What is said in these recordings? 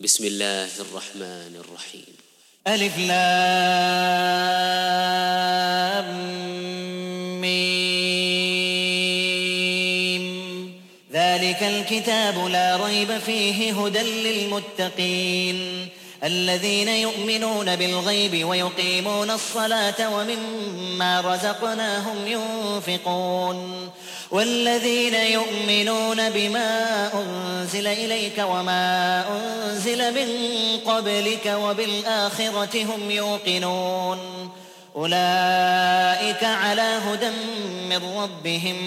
بسم الله الرحمن الرحيم. ألف لام ميم. ذلك الكتاب لا ريب فيه هدى للمتقين الذين يؤمنون بالغيب ويقيمون الصلاة ومما رزقناهم ينفقون والذين يؤمنون بما أنزل إليك وما أنزل من قبلك وبالآخرة هم يوقنون أولئك على هدى من ربهم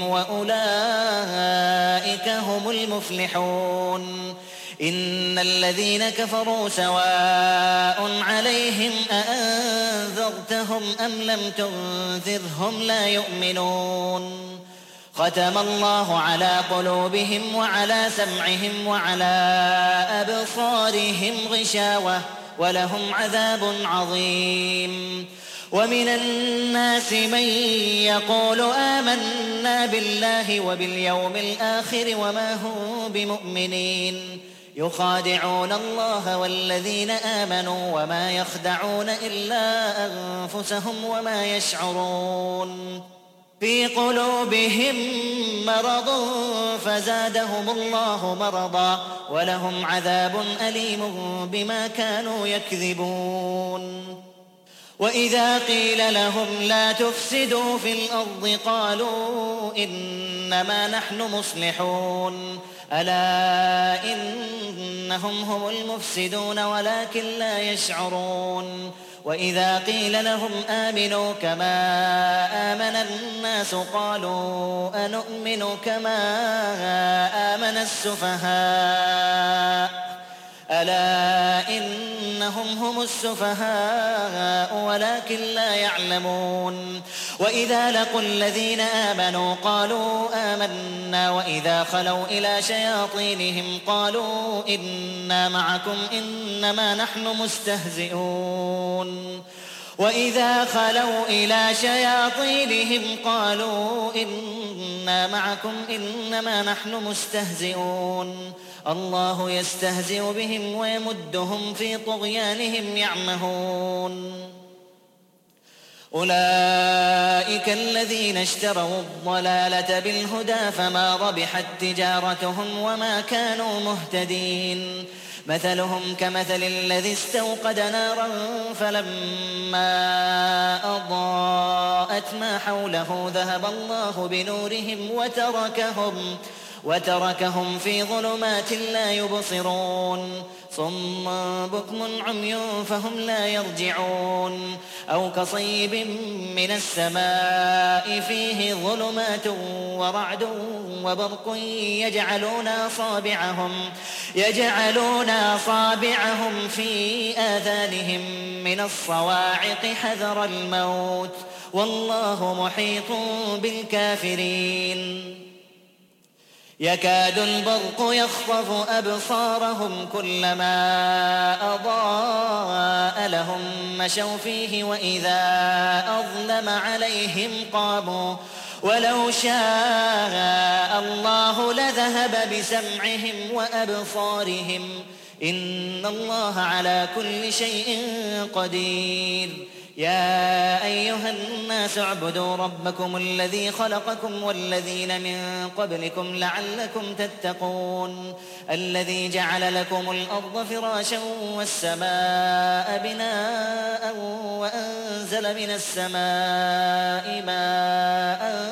وأولئك هم المفلحون إن الذين كفروا سواء عليهم أأنذرتهم أم لم تنذرهم لا يؤمنون ختم الله على قلوبهم وعلى سمعهم وعلى أبصارهم غشاوة ولهم عذاب عظيم ومن الناس من يقول آمنا بالله وباليوم الآخر وما هم بمؤمنين يخادعون الله والذين آمنوا وما يخدعون إلا أنفسهم وما يشعرون في قلوبهم مرض فزادهم الله مرضا ولهم عذاب أليم بما كانوا يكذبون وإذا قيل لهم لا تفسدوا في الأرض قالوا إنما نحن مصلحون ألا إنهم هم المفسدون ولكن لا يشعرون وإذا قيل لهم آمنوا كما آمن الناس قالوا أنؤمن كما آمن السفهاء ألا إنهم هم السفهاء ولكن لا يعلمون وإذا لقوا الذين آمنوا قالوا آمنا وإذا خلوا إلى شياطينهم قالوا إنا معكم إنما نحن مستهزئون وإذا خلوا إلى شياطينهم قالوا إنا معكم إنما نحن مستهزئون الله يستهزئ بهم ويمدهم في طغيانهم يعمهون أولئك الذين اشتروا الضلالة بالهدى فما ربحت تجارتهم وما كانوا مهتدين مثلهم كمثل الذي استوقد نارا فلما أضاءت ما حوله ذهب الله بنورهم وتركهم في ظلمات لا يبصرون صم بكم عمي فهم لا يرجعون أو كصيب من السماء فيه ظلمات ورعد وبرق يجعلون أصابعهم في آذانهم من الصواعق حذر الموت والله محيط بالكافرين يكاد البرق يخطف أبصارهم كلما أضاء لهم مشوا فيه وإذا أظلم عليهم قاموا ولو شاء الله لذهب بسمعهم وأبصارهم إن الله على كل شيء قدير يا أيها الناس اعبدوا ربكم الذي خلقكم والذين من قبلكم لعلكم تتقون الذي جعل لكم الأرض فراشا والسماء بناء وأنزل من السماء ماء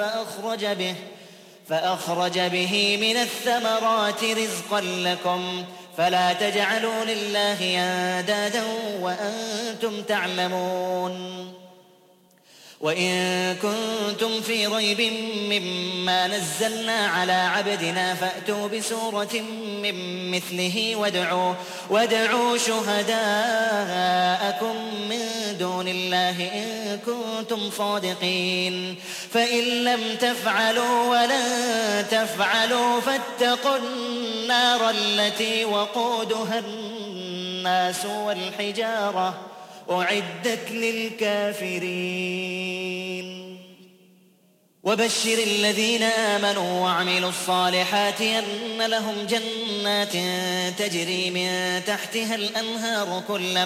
فأخرج به من الثمرات رزقا لكم فلا تجعلوا لله أندادا وأنتم تعلمون وإن كنتم في ريب مما نزلنا على عبدنا فأتوا بسورة من مثله وادعوا شهداءكم من دون الله إن كنتم صادقين فإن لم تفعلوا ولن تفعلوا فاتقوا النار التي وقودها الناس والحجارة أعدت للكافرين وبشر الذين آمنوا وعملوا الصالحات أن لهم جنات تجري من تحتها الأنهار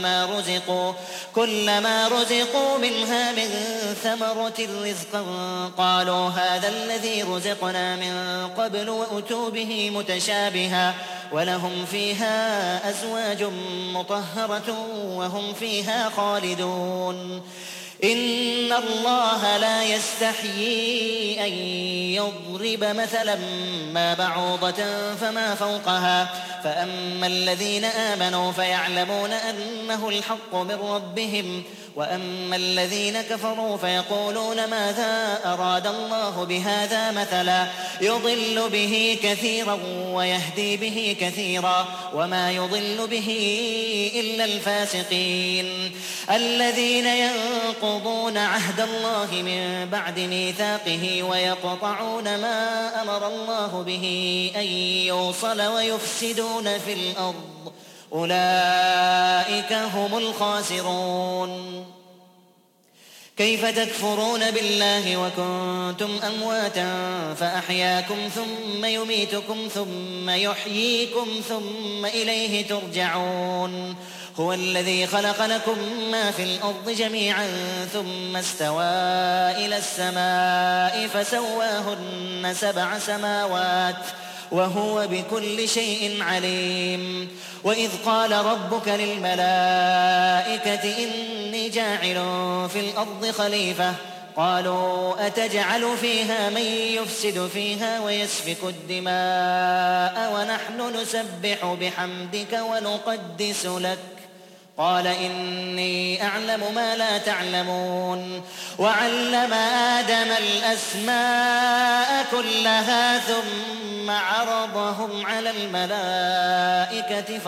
كلما رزقوا منها من ثمرة رزقا قالوا هذا الذي رزقنا من قبل وأتوا به متشابها ولهم فيها أزواج مطهرة وهم فيها خالدون إن الله لا يستحيي أن يضرب مثلا ما بعوضة فما فوقها فأما الذين آمنوا فيعلمون أنه الحق من ربهم وأما الذين كفروا فيقولون ماذا أراد الله بهذا مثلا يضل به كثيرا ويهدي به كثيرا وما يضل به إلا الفاسقين الذين ينقضون عهد الله من بعد ميثاقه ويقطعون ما أمر الله به أن يوصل ويفسدون في الأرض أولئك هم الخاسرون كيف تكفرون بالله وكنتم أمواتا فأحياكم ثم يميتكم ثم يحييكم ثم إليه ترجعون هو الذي خلق لكم ما في الأرض جميعا ثم استوى إلى السماء فسواهن 7 سماوات وهو بكل شيء عليم وإذ قال ربك للملائكة إني جاعل في الأرض خليفة قالوا أتجعل فيها من يفسد فيها ويسفك الدماء ونحن نسبح بحمدك ونقدس لك قال إني أعلم ما لا تعلمون وعلم آدم الأسماء كلها ثم عرضهم على الملائكة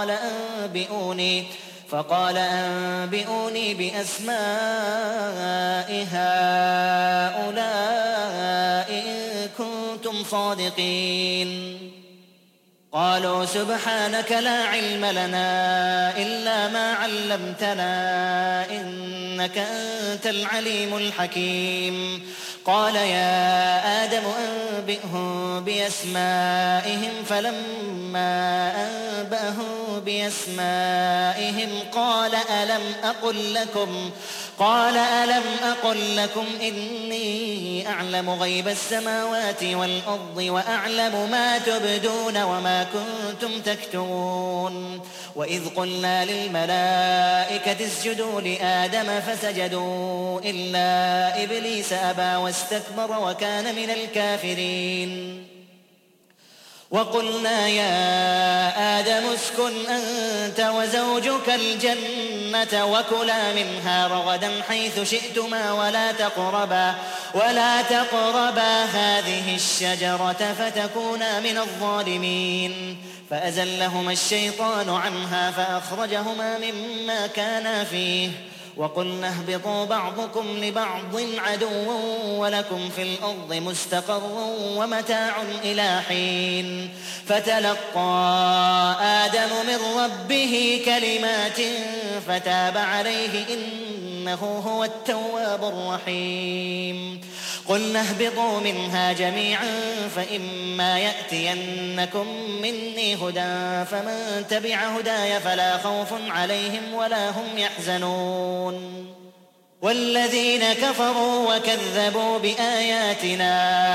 فقال أنبئوني بأسماء هؤلاء إن كنتم صادقين قالوا سبحانك لا علم لنا إلا ما علمتنا إنك أنت العليم الحكيم قال يا آدم أنبئهم بأسمائهم فلما أنبأهم بأسمائهم قال ألم أقل لكم إني أعلم غيب السماوات والأرض وأعلم ما تبدون وما كنتم تكتمون وإذ قلنا للملائكة اسجدوا لآدم فسجدوا إلا إبليس أبى واستكبر وكان من الكافرين وقلنا يا آدم اسكن أنت وزوجك الجنة وكلا منها رغدا حيث شئتما ولا تقربا هذه الشجرة فتكونا من الظالمين فأزلهما الشيطان عنها فأخرجهما مما كانا فيه وقلنا اهبطوا بعضكم لبعض عدو ولكم في الأرض مستقر ومتاع إلى حين فتلقى آدم من ربه كلمات فتاب عليه إنه هو التواب الرحيم قلنا اهبطوا منها جميعا فإما يأتينكم مني هدى فمن تبع هداي فلا خوف عليهم ولا هم يحزنون والذين كفروا وكذبوا بآياتنا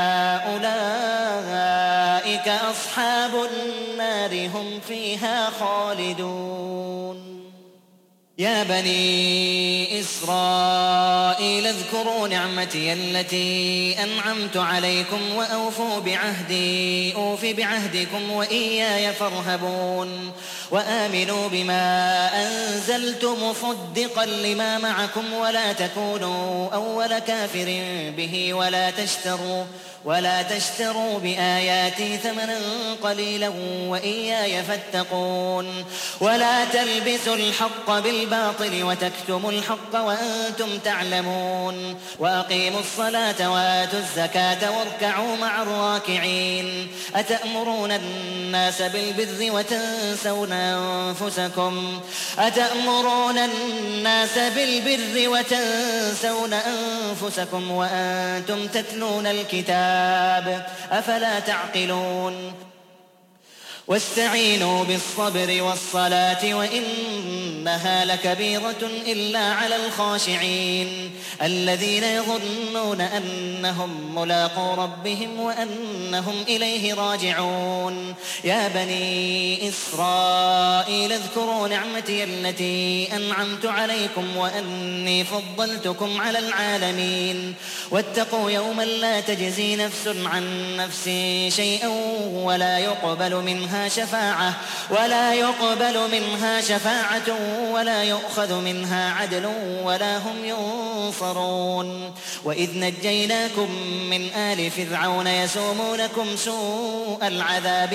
أولئك أصحاب النار هم فيها خالدون يا بني إسرائيل اذكروا نعمتي التي أنعمت عليكم وأوفوا بعهدي أوف بعهدكم وإياي فارهبون وآمنوا بما أنزلت مصدقا لما معكم ولا تكونوا أول كافر به ولا تشتروا بآياتي ثمنا قليلا وإياي فاتقون ولا تلبسوا الحق بالباطل وتكتموا الحق وأنتم تعلمون وأقيموا الصلاة وآتوا الزكاة واركعوا مع الراكعين أتأمرون الناس بالبر وتنسون أتأمرون الناس بالبر وتنسون أنفسكم وأنتم تتلون الكتاب أفلا تعقلون واستعينوا بالصبر والصلاة وإنها لكبيرة إلا على الخاشعين الذين يظنون أنهم ملاقو ربهم وأنهم إليه راجعون يا بني إسرائيل اذكروا نعمتي التي أنعمت عليكم وأني فضلتكم على العالمين واتقوا يوما لا تجزي نفس عن نفس شيئا ولا يقبل منها شفاعة ولا يؤخذ منها عدل ولا هم ينصرون وإذ نجيناكم من آل فرعون يسومونكم سوء العذاب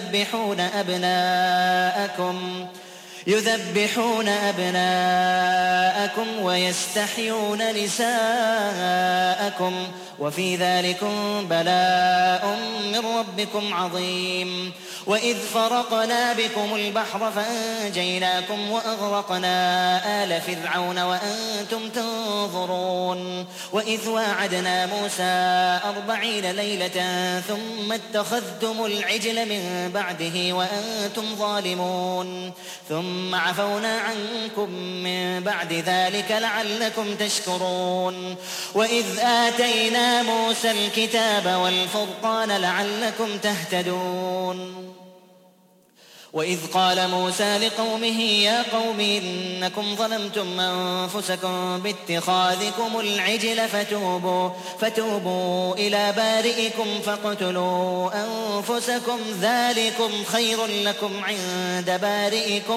يذبحون أبناءكم ويستحيون نساءكم وفي ذلكم بلاء من ربكم عظيم وإذ فرقنا بكم البحر فأنجيناكم وأغرقنا آل فرعون وأنتم تنظرون وإذ واعدنا موسى 40 ليلة ثم اتخذتم العجل من بعده وأنتم ظالمون ثم عفونا عنكم من بعد ذلك لعلكم تشكرون وإذ آتينا موسى الكتاب والفرقان لعلكم تهتدون وإذ قال موسى لقومه يا قوم إنكم ظلمتم أنفسكم باتخاذكم العجل فتوبوا إلى بارئكم فاقتلوا أنفسكم ذلكم خير لكم عند بارئكم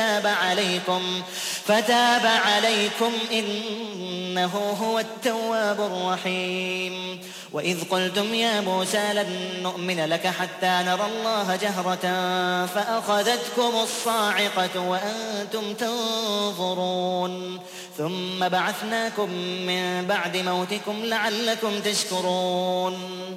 فتاب عليكم إنه هو التواب الرحيم وإذ قلتم يا موسى لن نؤمن لك حتى نرى الله جهرة فأخذتكم الصاعقة وأنتم تنظرون ثم بعثناكم من بعد موتكم لعلكم تشكرون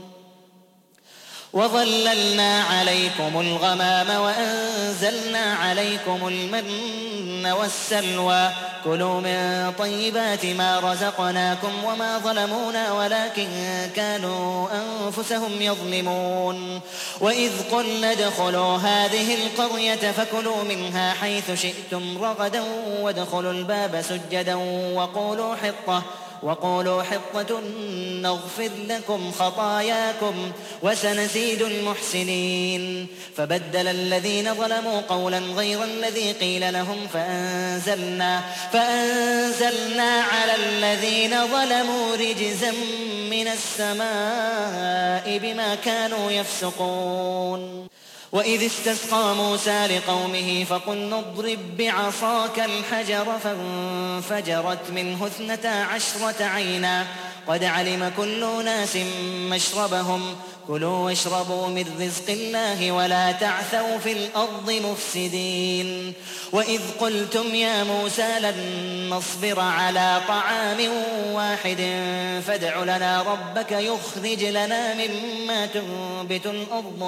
وظللنا عليكم الغمام وأنزلنا عليكم المن والسلوى كلوا من طيبات ما رزقناكم وما ظلمونا ولكن كانوا أنفسهم يظلمون وإذ قلنا ادخلوا هذه القرية فكلوا منها حيث شئتم رغدا وادخلوا الباب سجدا وقولوا حطة نغفر لكم خطاياكم وسنزيد المحسنين فبدل الذين ظلموا قولا غير الذي قيل لهم فأنزلنا على الذين ظلموا رجزا من السماء بما كانوا يفسقون وإذ استسقى موسى لقومه فقلنا اضرب بعصاك الحجر فانفجرت منه 12 عينا قد علم كل أناس مشربهم كلوا واشربوا من رزق الله ولا تعثوا في الأرض مفسدين وإذ قلتم يا موسى لن نصبر على طعام واحد فادع لنا ربك يخرج لنا مما تنبت الأرض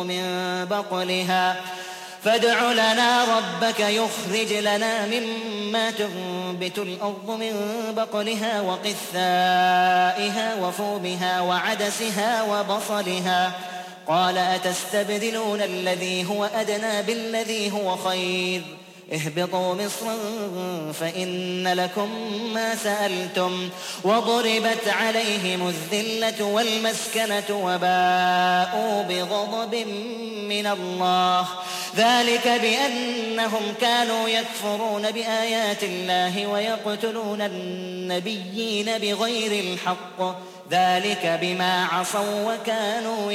من بقلها وقثائها وفومها وعدسها وبصلها قال أتستبدلون الذي هو أدنى بالذي هو خير اهبطوا مصرا فإن لكم ما سألتم وضربت عليهم الذلة والمسكنة وباءوا بغضب من الله ذلك بأنهم كانوا يكفرون بآيات الله ويقتلون النبيين بغير الحق ذلك بما عصوا وكانوا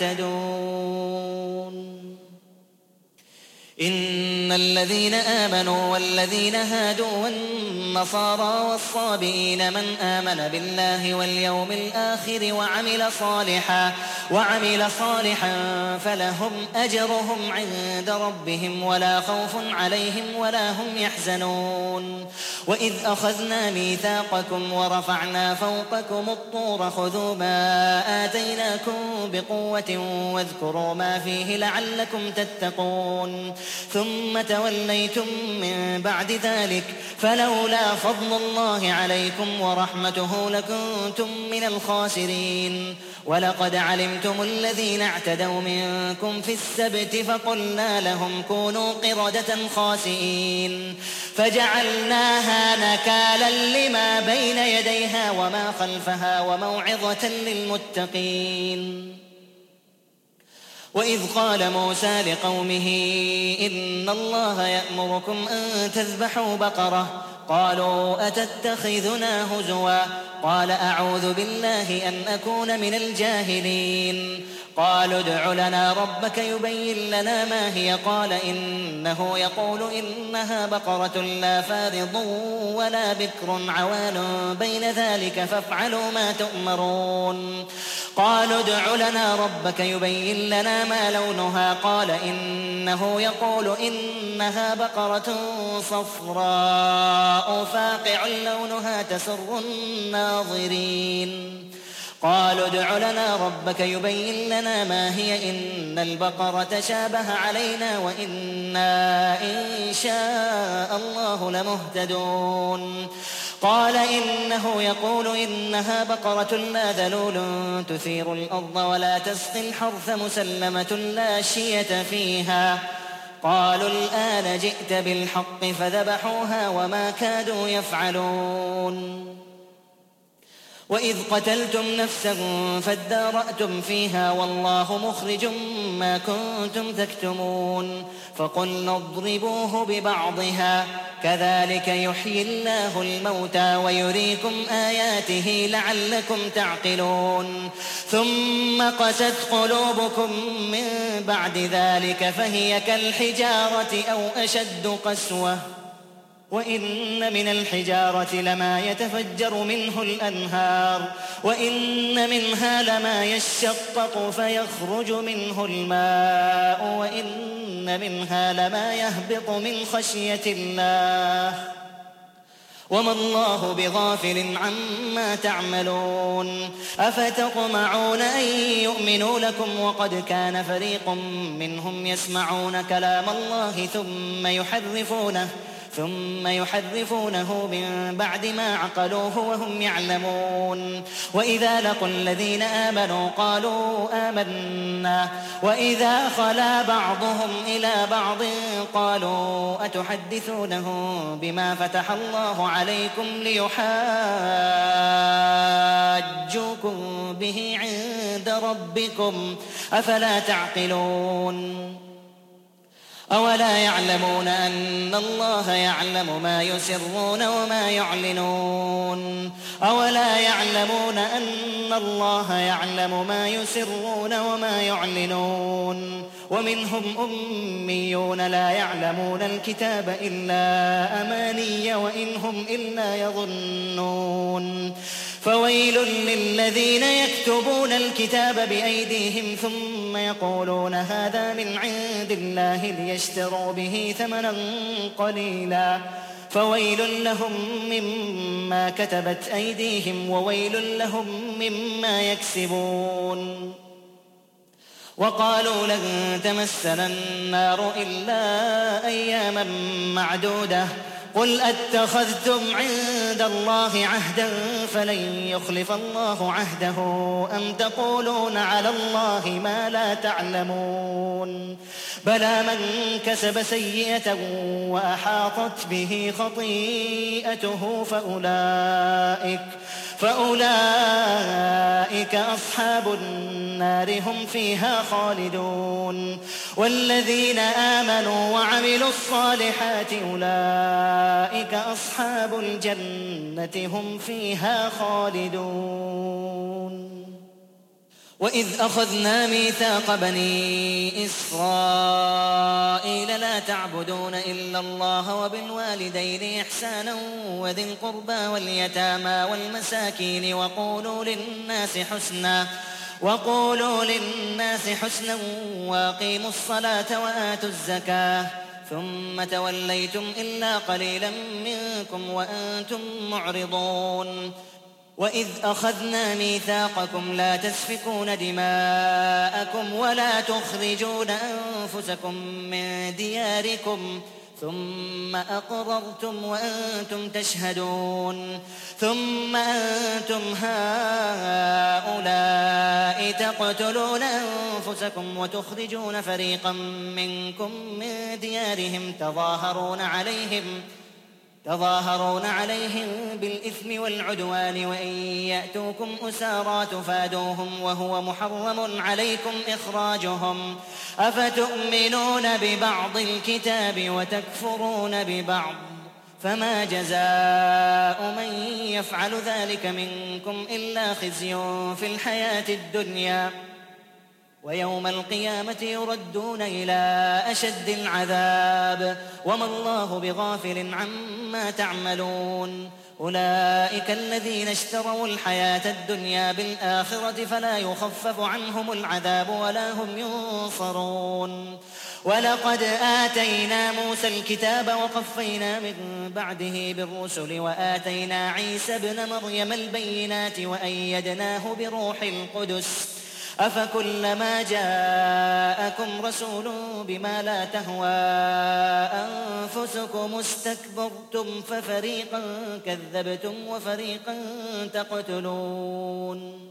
يعتدون إن الذين آمنوا والذين هادوا والنصارى والصابئين من آمن بالله واليوم الآخر وعمل صالحا فلهم أجرهم عند ربهم ولا خوف عليهم ولا هم يحزنون وإذ أخذنا ميثاقكم ورفعنا فوقكم الطور خذوا ما آتيناكم بقوة واذكروا ما فيه لعلكم تتقون ثم توليتم من بعد ذلك فلولا فضل الله عليكم ورحمته لكنتم من الخاسرين. ولقد علمتم الذين اعتدوا منكم في السبت فقلنا لهم كونوا قردة خاسئين فجعلناها نكالا لما بين يديها وما خلفها وموعظة للمتقين. وإذ قال موسى لقومه إن الله يأمركم أن تذبحوا بقرة قالوا أتتخذنا هزوا قال أعوذ بالله أن أكون من الجاهلين. قالوا ادع لنا ربك يبين لنا ما هي قال إنه يقول إنها بقرة لا فارض ولا بكر عوان بين ذلك فافعلوا ما تؤمرون. قالوا ادع لنا ربك يبين لنا ما لونها قال إنه يقول إنها بقرة صفراء فاقع لونها تسر الناظرين. قالوا ادع لنا ربك يبين لنا ما هي إن البقرة شابه علينا وإنا إن شاء الله لمهتدون. قال إنه يقول إنها بقرة لا ذلول تثير الأرض ولا تسقي الحرث مسلمة لا شية فيها. قالوا الآن جئت بالحق فذبحوها وما كادوا يفعلون. وإذ قتلتم نفسا فادارأتم فيها والله مخرج ما كنتم تكتمون فقلنا اضربوه ببعضها كذلك يحيي الله الموتى ويريكم آياته لعلكم تعقلون. ثم قست قلوبكم من بعد ذلك فهي كالحجارة أو أشد قسوة وإن من الحجارة لما يتفجر منه الأنهار وإن منها لما يشقق فيخرج منه الماء وإن منها لما يهبط من خشية الله وما الله بغافل عما تعملون. أفتطمعون أن يؤمنوا لكم وقد كان فريق منهم يسمعون كلام الله ثم يحرفونه من بعد ما عقلوه وهم يعلمون. وإذا لقوا الذين آمنوا قالوا آمنا وإذا خلا بعضهم إلى بعض قالوا أتحدثونهم بما فتح الله عليكم ليحاجوكم به عند ربكم أفلا تعقلون. أولا يعلمون أن الله يعلم ما يسرون وما يعلنون أولا يعلمون أن الله يعلم ما يسرون وما يعلنون. ومنهم أميون لا يعلمون الكتاب إلا أماني وإن هم إلا يظنون. فويل للذين يكتبون الكتاب بأيديهم ثم يقولون هذا من عند الله ليشتروا به ثمنا قليلا فويل لهم مما كتبت أيديهم وويل لهم مما يكسبون. وقالوا لن تمسنا النار إلا أياما معدودة قل أتخذتم عند الله عهدا فلن يخلف الله عهده أم تقولون على الله ما لا تعلمون. بلى من كسب سيئة وأحاطت به خطيئته فأولئك أصحاب النار هم فيها خالدون. والذين آمنوا وعملوا الصالحات أولئك أصحاب الجنة هم فيها خالدون. وإذ أخذنا ميثاق بني إسرائيل لا تعبدون إلا الله وبالوالدين إحسانا وذي القربى واليتامى والمساكين وقولوا للناس حسنا وأقيموا الصلاة وآتوا الزكاة ثم توليتم إلا قليلا منكم وأنتم معرضون. وإذ أخذنا ميثاقكم لا تسفكون دماءكم ولا تخرجون أنفسكم من دياركم ثم أقررتم وأنتم تشهدون ثم أنتم هؤلاء تقتلون أنفسكم وتخرجون فريقا منكم من ديارهم تظاهرون عليهم بالإثم والعدوان وإن يأتوكم أسارى تفادوهم وهو محرم عليكم إخراجهم أفتؤمنون ببعض الكتاب وتكفرون ببعض فما جزاء من يفعل ذلك منكم إلا خزي في الحياة الدنيا ويوم القيامة يردون إلى أشد العذاب وما الله بغافل عما تعملون أولئك الذين اشتروا الحياة الدنيا بالآخرة فلا يخفف عنهم العذاب ولا هم ينصرون ولقد آتينا موسى الكتاب وقفينا من بعده بالرسل وآتينا عيسى ابن مريم البينات وأيدناه بروح القدس أفكلما جاءكم رسول بما لا تهوى أنفسكم استكبرتم ففريقا كذبتم وفريقا تقتلون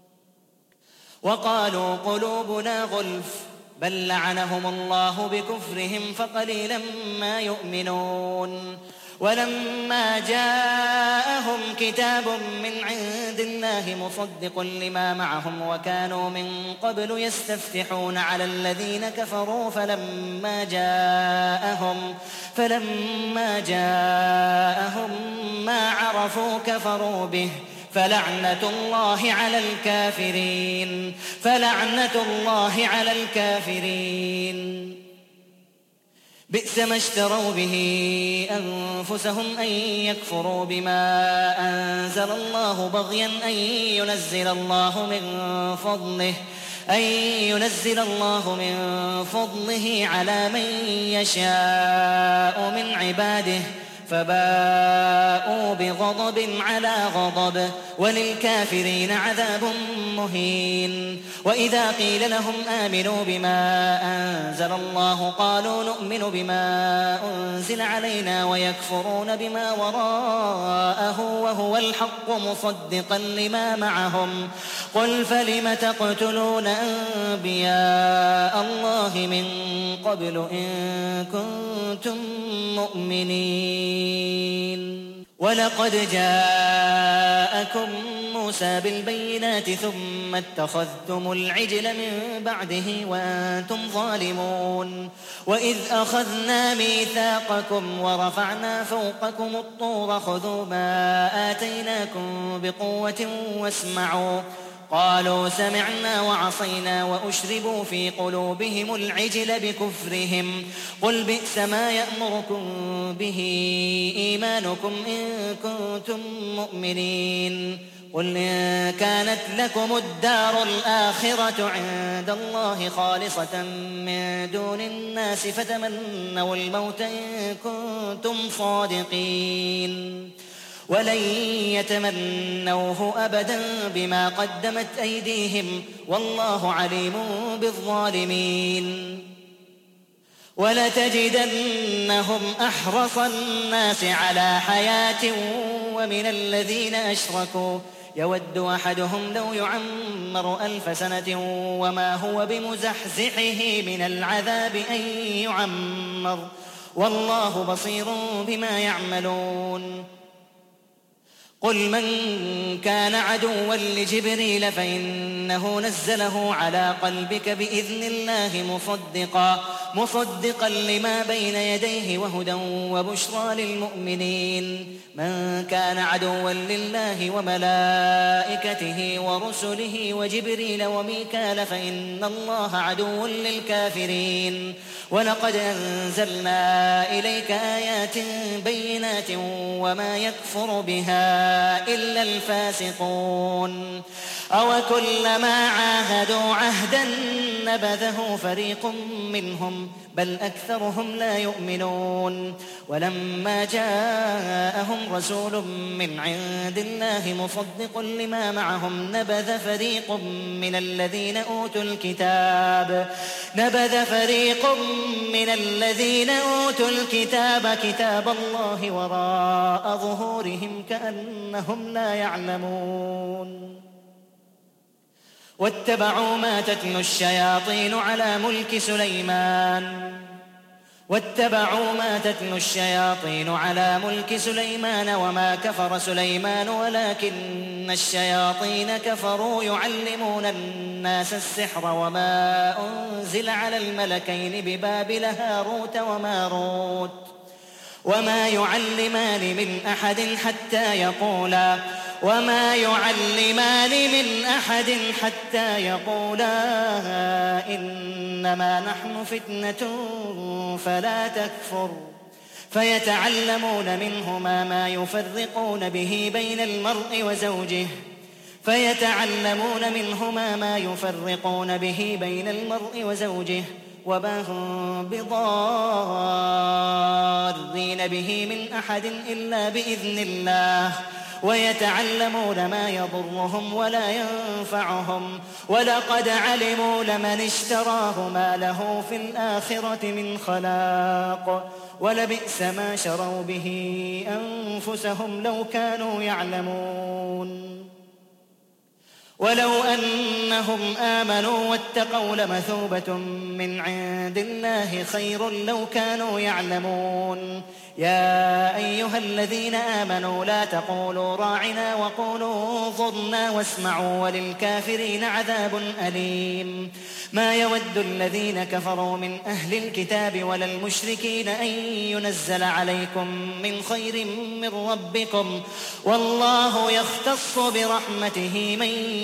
وقالوا قلوبنا غلف بل لعنهم الله بكفرهم فقليلا ما يؤمنون ولما جاءهم كتاب من عند الله مصدق لما معهم وكانوا من قبل يستفتحون على الذين كفروا فلما جاءهم ما عرفوا كفروا به فلعنة الله على الكافرين بئس ما اشتروا به أنفسهم أن يكفروا بما أنزل الله بغيا أن ينزل الله من فضله على من يشاء من عباده فباءوا بغضب على غضب وللكافرين عذاب مهين وإذا قيل لهم آمنوا بما أنزل الله قالوا نؤمن بما أنزل علينا ويكفرون بما وراءه وهو الحق مصدقا لما معهم قل فلم تقتلون أنبياء الله من قبل إن كنتم مؤمنين ولقد جاءكم موسى بالبينات ثم اتخذتم العجل من بعده وأنتم ظالمون وإذ أخذنا ميثاقكم ورفعنا فوقكم الطور خذوا ما آتيناكم بقوة واسمعوا قالوا سمعنا وعصينا وأشربوا في قلوبهم العجل بكفرهم قل بئس ما يأمركم به إيمانكم إن كنتم مؤمنين قل إن كانت لكم الدار الآخرة عند الله خالصة من دون الناس فتمنوا الموت إن كنتم صادقين ولن يتمنوه أبدا بما قدمت أيديهم والله عليم بالظالمين ولتجدنهم أحرص الناس على حياة ومن الذين أشركوا يود أحدهم لو يعمر 1000 سنة وما هو بمزحزحه من العذاب أن يعمر والله بصير بما يعملون قل من كان عدوا لجبريل فإنه نزله على قلبك بإذن الله مصدقا لما بين يديه وهدى وبشرى للمؤمنين من كان عدوا لله وملائكته ورسله وجبريل وميكال فإن الله عدو للكافرين ولقد أنزلنا إليك آيات بينات وما يكفر بها إلا الفاسقون أوكلما عاهدوا عهدا نبذه فريق منهم بل أكثرهم لا يؤمنون ولما جاءهم رسول من عند الله مصدق لما معهم نبذ فريق من الذين أوتوا الكتاب كتاب الله وراء ظهورهم كأنهم لا يعلمون واتبعوا ما تتلو الشياطين على ملك سليمان وما كفر سليمان ولكن الشياطين كفروا يعلمون الناس السحر وما أنزل على الملكين ببابل هاروت وماروت وما يعلمان من أحد حتى يقولا إنما نحن فتنة فلا تكفر فيتعلمون منهما ما يفرقون به بين المرء وزوجه وما هم بضارين به من أحد إلا بإذن الله ويتعلمون ما يضرهم ولا ينفعهم ولقد علموا لمن اشتراه ما له في الآخرة من خلاق ولبئس ما شروا به أنفسهم لو كانوا يعلمون ولو أنهم آمنوا واتقوا لمثوبة من عند الله خير لو كانوا يعلمون يا أيها الذين آمنوا لا تقولوا راعنا وقولوا انظرنا واسمعوا وللكافرين عذاب أليم ما يود الذين كفروا من أهل الكتاب ولا المشركين أن ينزل عليكم من خير من ربكم والله يختص برحمته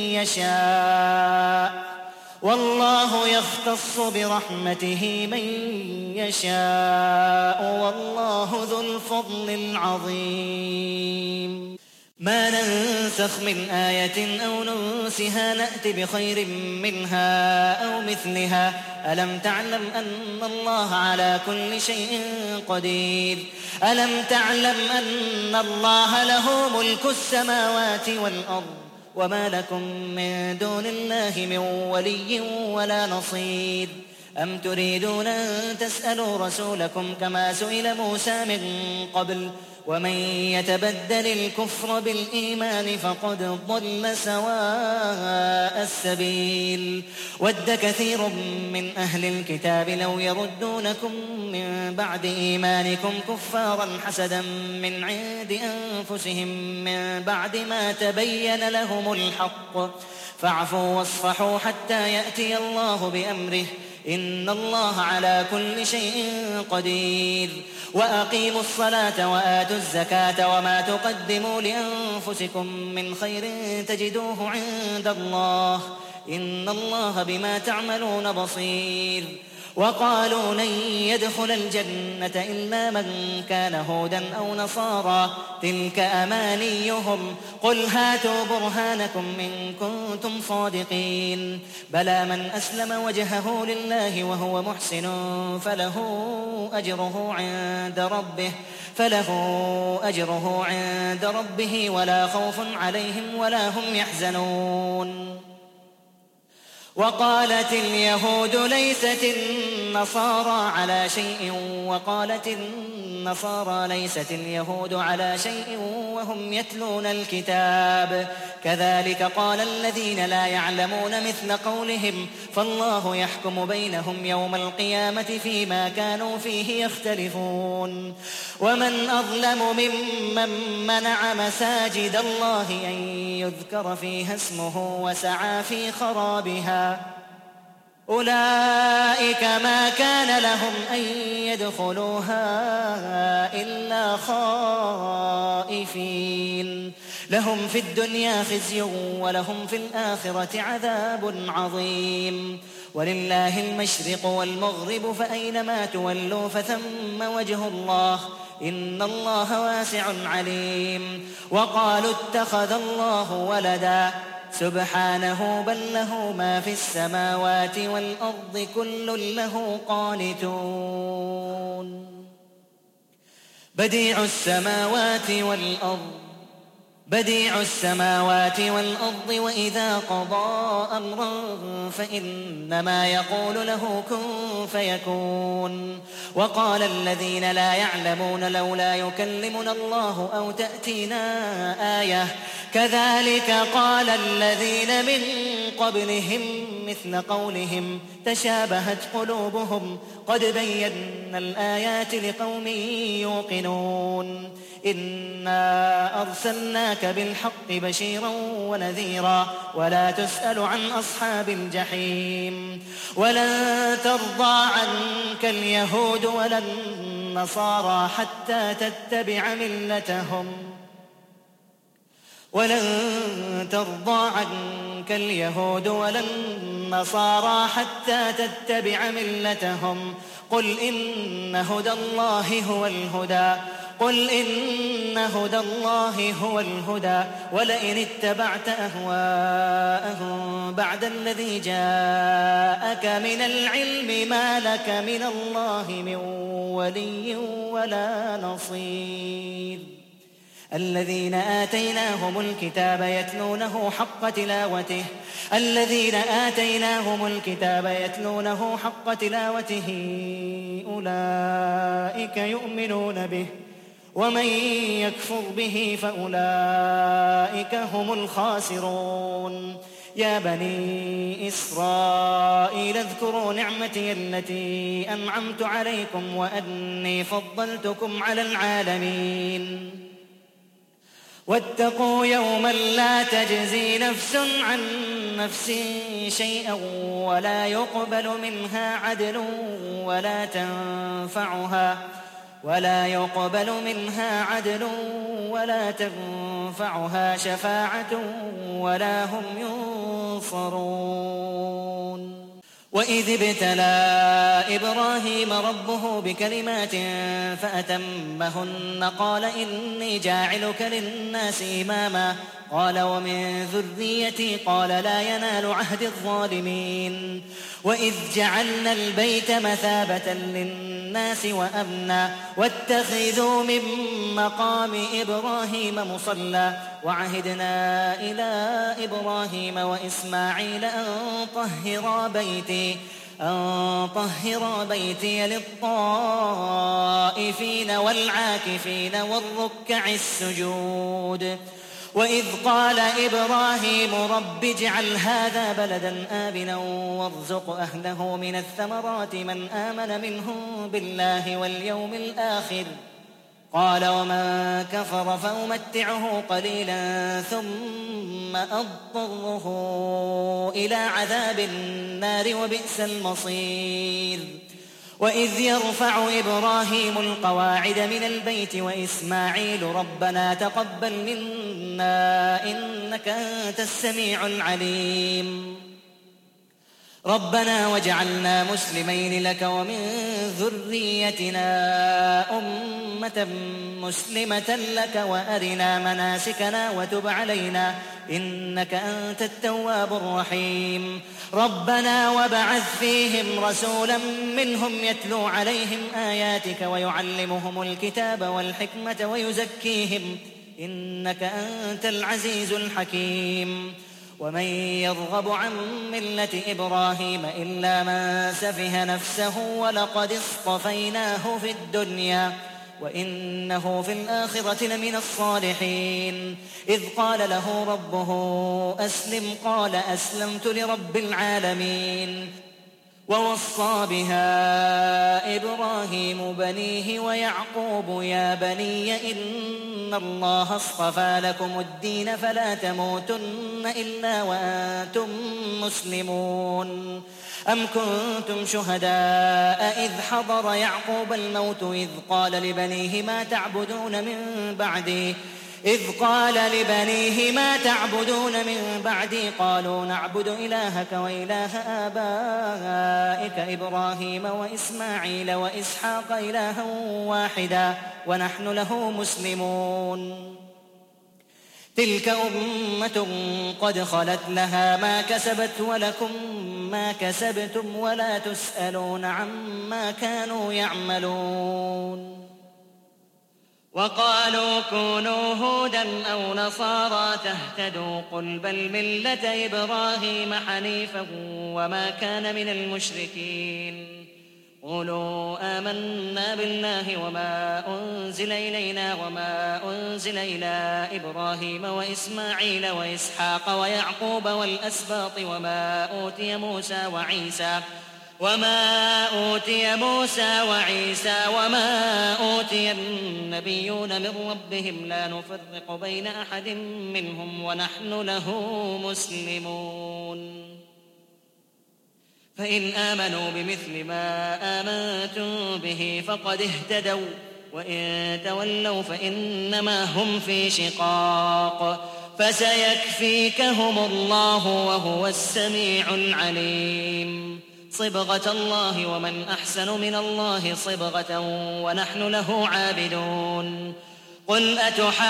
من يشاء والله ذو الفضل العظيم ما ننسخ من آية أو ننسها نأت بخير منها أو مثلها ألم تعلم أن الله على كل شيء قدير ألم تعلم أن الله له ملك السماوات والأرض وما لكم من دون الله من ولي ولا نصير أم تريدون أن تسألوا رسولكم كما سئل موسى من قبل ومن يتبدل الكفر بالإيمان فقد ضل سواء السبيل ود كثير من أهل الكتاب لو يردونكم من بعد إيمانكم كفارا حسدا من عند أنفسهم من بعد ما تبين لهم الحق فاعفوا واصفحوا حتى يأتي الله بأمره إن الله على كل شيء قدير وأقيموا الصلاة وآتوا الزكاة وما تقدموا لأنفسكم من خير تجدوه عند الله إن الله بما تعملون بصير وقالوا لن يدخل الجنة إلا من كان هودا أو نصارى تلك أمانيهم قل هاتوا برهانكم إن كنتم صادقين بلى من أسلم وجهه لله وهو محسن فله أجره عند ربه ولا خوف عليهم ولا هم يحزنون وقالت اليهود ليست النصارى على شيء وقالت النصارى ليست اليهود على شيء وهم يتلون الكتاب كذلك قال الذين لا يعلمون مثل قولهم فالله يحكم بينهم يوم القيامة فيما كانوا فيه يختلفون ومن أظلم ممن منع مساجد الله أن يذكر فيها اسمه وسعى في خرابها أولئك ما كان لهم أن يدخلوها إلا خائفين لهم في الدنيا خزي ولهم في الآخرة عذاب عظيم ولله المشرق والمغرب فأينما تولوا فثم وجه الله إن الله واسع عليم وقالوا اتخذ الله ولدا سبحانه بل له ما في السماوات والأرض كل له قانتون بديع السماوات والأرض وإذا قضى أمرا فإنما يقول له كن فيكون وقال الذين لا يعلمون لولا يكلمنا الله أو تأتينا آية كذلك قال الذين من قبلهم مثل قولهم تشابهت قلوبهم قد بينا الآيات لقوم يوقنون إنا أرسلناك بالحق بشيرا ونذيرا ولا تسأل عن أصحاب الجحيم ولن ترضى عنك اليهود ولا النصارى حتى تتبع ملتهم قل إن هدى الله هو الهدى ولئن اتبعت أهواءهم بعد الذي جاءك من العلم ما لك من الله من ولي ولا نصير الذين آتيناهم الكتاب يتلونه حق تلاوته أولئك يؤمنون به ومن يكفر به فأولئك هم الخاسرون يا بني إسرائيل اذكروا نعمتي التي أنعمت عليكم وأني فضلتكم على العالمين واتقوا يوما لا تجزي نفس عن نفس شيئا ولا يقبل منها عدل ولا تنفعها شفاعة ولا هم ينصرون وإذ ابتلى إبراهيم ربه بكلمات فأتمهن قال إني جاعلك للناس إماما قال ومن ذريتي قال لا ينال عهد الظالمين وإذ جعلنا البيت مثابة للناس وأمنا واتخذوا من مقام إبراهيم مصلى وعهدنا إلى إبراهيم وإسماعيل أن طهرا بيتي للطائفين والعاكفين والركع السجود وإذ قال إبراهيم رب اجعل هذا بلدا آمنا وارزق أهله من الثمرات من آمن منهم بالله واليوم الآخر قال ومن كفر فأمتعه قليلا ثم أضطره إلى عذاب النار وبئس المصير وإذ يرفع إبراهيم القواعد من البيت وإسماعيل ربنا تقبل منا إنك أنت السميع العليم ربنا واجعلنا مسلمين لك ومن ذريتنا أمة مسلمة لك وأرنا مناسكنا وتب علينا إنك أنت التواب الرحيم ربنا وابعث فيهم رسولا منهم يتلو عليهم آياتك ويعلمهم الكتاب والحكمة ويزكيهم إنك أنت العزيز الحكيم ومن يرغب عن ملة إبراهيم إلا من سفه نفسه ولقد اصطفيناه في الدنيا وإنه في الآخرة لمن الصالحين إذ قال له ربه أسلم قال أسلمت لرب العالمين ووصى بها إبراهيم بنيه ويعقوب يا بني إن الله اصطفى لكم الدين فلا تموتن إلا وأنتم مسلمون أم كنتم شهداء إذ حضر يعقوب الموت إذ قال لبنيه ما تعبدون من بعدي قالوا نعبد إلهك وإله آبائك إبراهيم وإسماعيل وإسحاق إلها واحدا ونحن له مسلمون تلك أمة قد خلت لها ما كسبت ولكم ما كسبتم ولا تسألون عما كانوا يعملون وقالوا كونوا هودا أو نصارى تهتدوا قل بل ملة إبراهيم حنيفا وما كان من المشركين قولوا آمنا بالله وما أنزل إلينا وما أنزل إلى إبراهيم وإسماعيل وإسحاق ويعقوب والأسباط وما أوتي موسى وعيسى وما أوتي النبيون من ربهم لا نفرق بين أحد منهم ونحن له مسلمون فإن آمنوا بمثل ما آمنتم به فقد اهتدوا وإن تولوا فإنما هم في شقاق فسيكفيكهم الله وهو السميع العليم صبغة الله ومن أحسن من الله صبغة ونحن له عابدون قل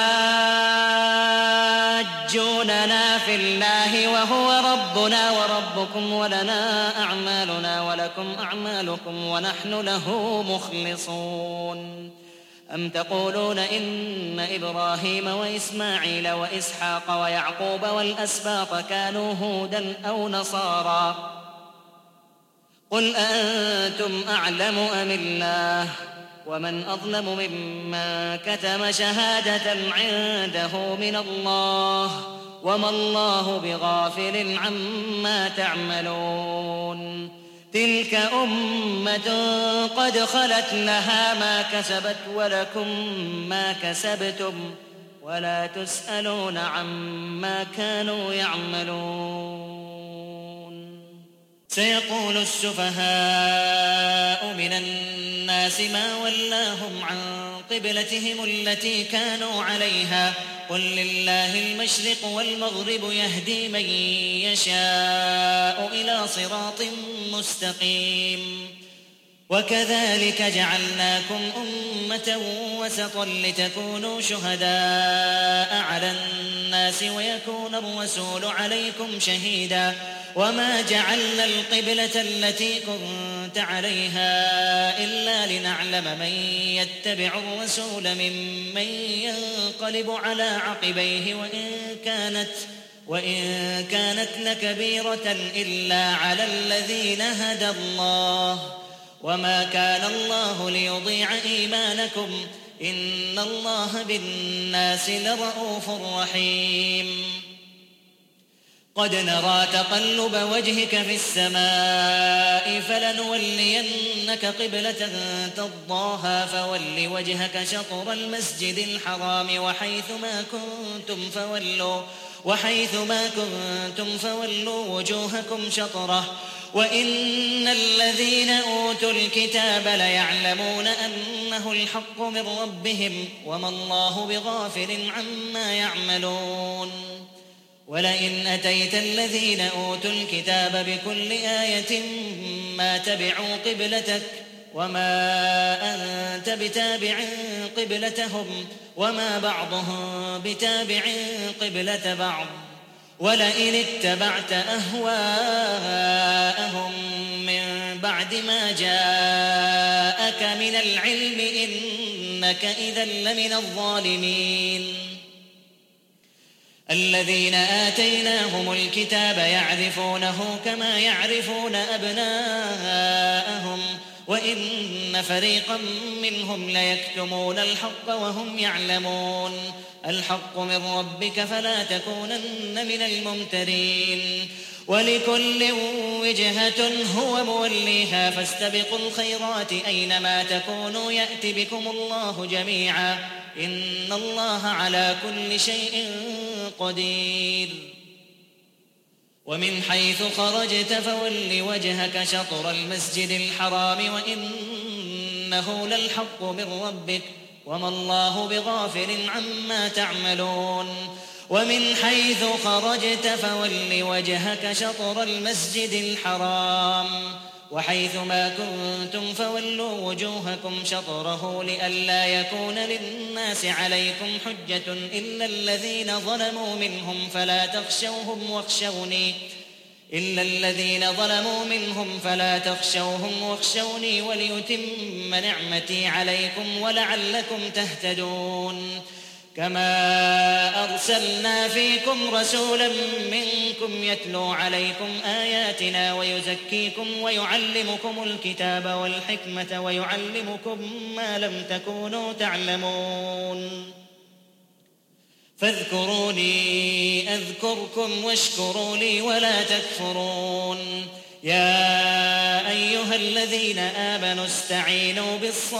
أتحاجوننا في الله وهو ربنا وربكم ولنا أعمالنا ولكم أعمالكم ونحن له مخلصون أم تقولون إن إبراهيم وإسماعيل وإسحاق ويعقوب والأسباط كانوا هودا أو نصارى قل أنتم أعلم أم الله ومن أظلم ممن كتم شهادة عنده من الله وما الله بغافل عما تعملون تلك أمة قد خلت لها ما كسبت ولكم ما كسبتم ولا تسألون عما كانوا يعملون سيقول السفهاء من الناس ما ولاهم عن قبلتهم التي كانوا عليها قل لله المشرق والمغرب يهدي من يشاء إلى صراط مستقيم وكذلك جعلناكم أمة وسطا لتكونوا شهداء على الناس ويكون الرسول عليكم شهيدا وما جعلنا القبلة التي كنت عليها إلا لنعلم من يتبع الرسول ممن ينقلب على عقبيه وإن كانت لكبيرة إلا على الذين هدى الله وما كان الله ليضيع إيمانكم إن الله بالناس لرءوف رحيم قد نرى تقلب وجهك في السماء فلنولينك قبلة ترضاها فول وجهك شطر المسجد الحرام وحيث ما كنتم فولوا وجوهكم شطره وإن الذين أوتوا الكتاب ليعلمون أنه الحق من ربهم وما الله بغافل عما يعملون ولئن أتيت الذين أوتوا الكتاب بكل آية ما تبعوا قبلتك وما أنت بتابع قبلتهم وما بعضهم بتابع قبلة بعض ولئن اتبعت أهواءهم من بعد ما جاءك من العلم إنك إذا لمن الظالمين الذين آتيناهم الكتاب يعرفونه كما يعرفون أبناءهم وإن فريقا منهم ليكتمون الحق وهم يعلمون الحق من ربك فلا تكونن من الممترين ولكل وجهة هو موليها فاستبقوا الخيرات أينما تكونوا يأت بكم الله جميعا إن الله على كل شيء قدير ومن حيث خرجت فول وجهك شطر المسجد الحرام وإنه للحق من ربك وما الله بغافل عما تعملون ومن حيث خرجت فول وجهك شطر المسجد الحرام وحيث ما كنتم فولوا وجوهكم شطره لئلا يكون للناس عليكم حجة إلا الذين ظلموا منهم فلا تخشوهم واخشوني وليتم نعمتي عليكم ولعلكم تهتدون كما أرسلنا فيكم رسولا منكم يتلو عليكم آياتنا ويزكيكم ويعلمكم الكتاب والحكمة ويعلمكم ما لم تكونوا تعلمون فاذكروني أذكركم واشكروا لي ولا تكفرون يا أيها الذين آمنوا استعينوا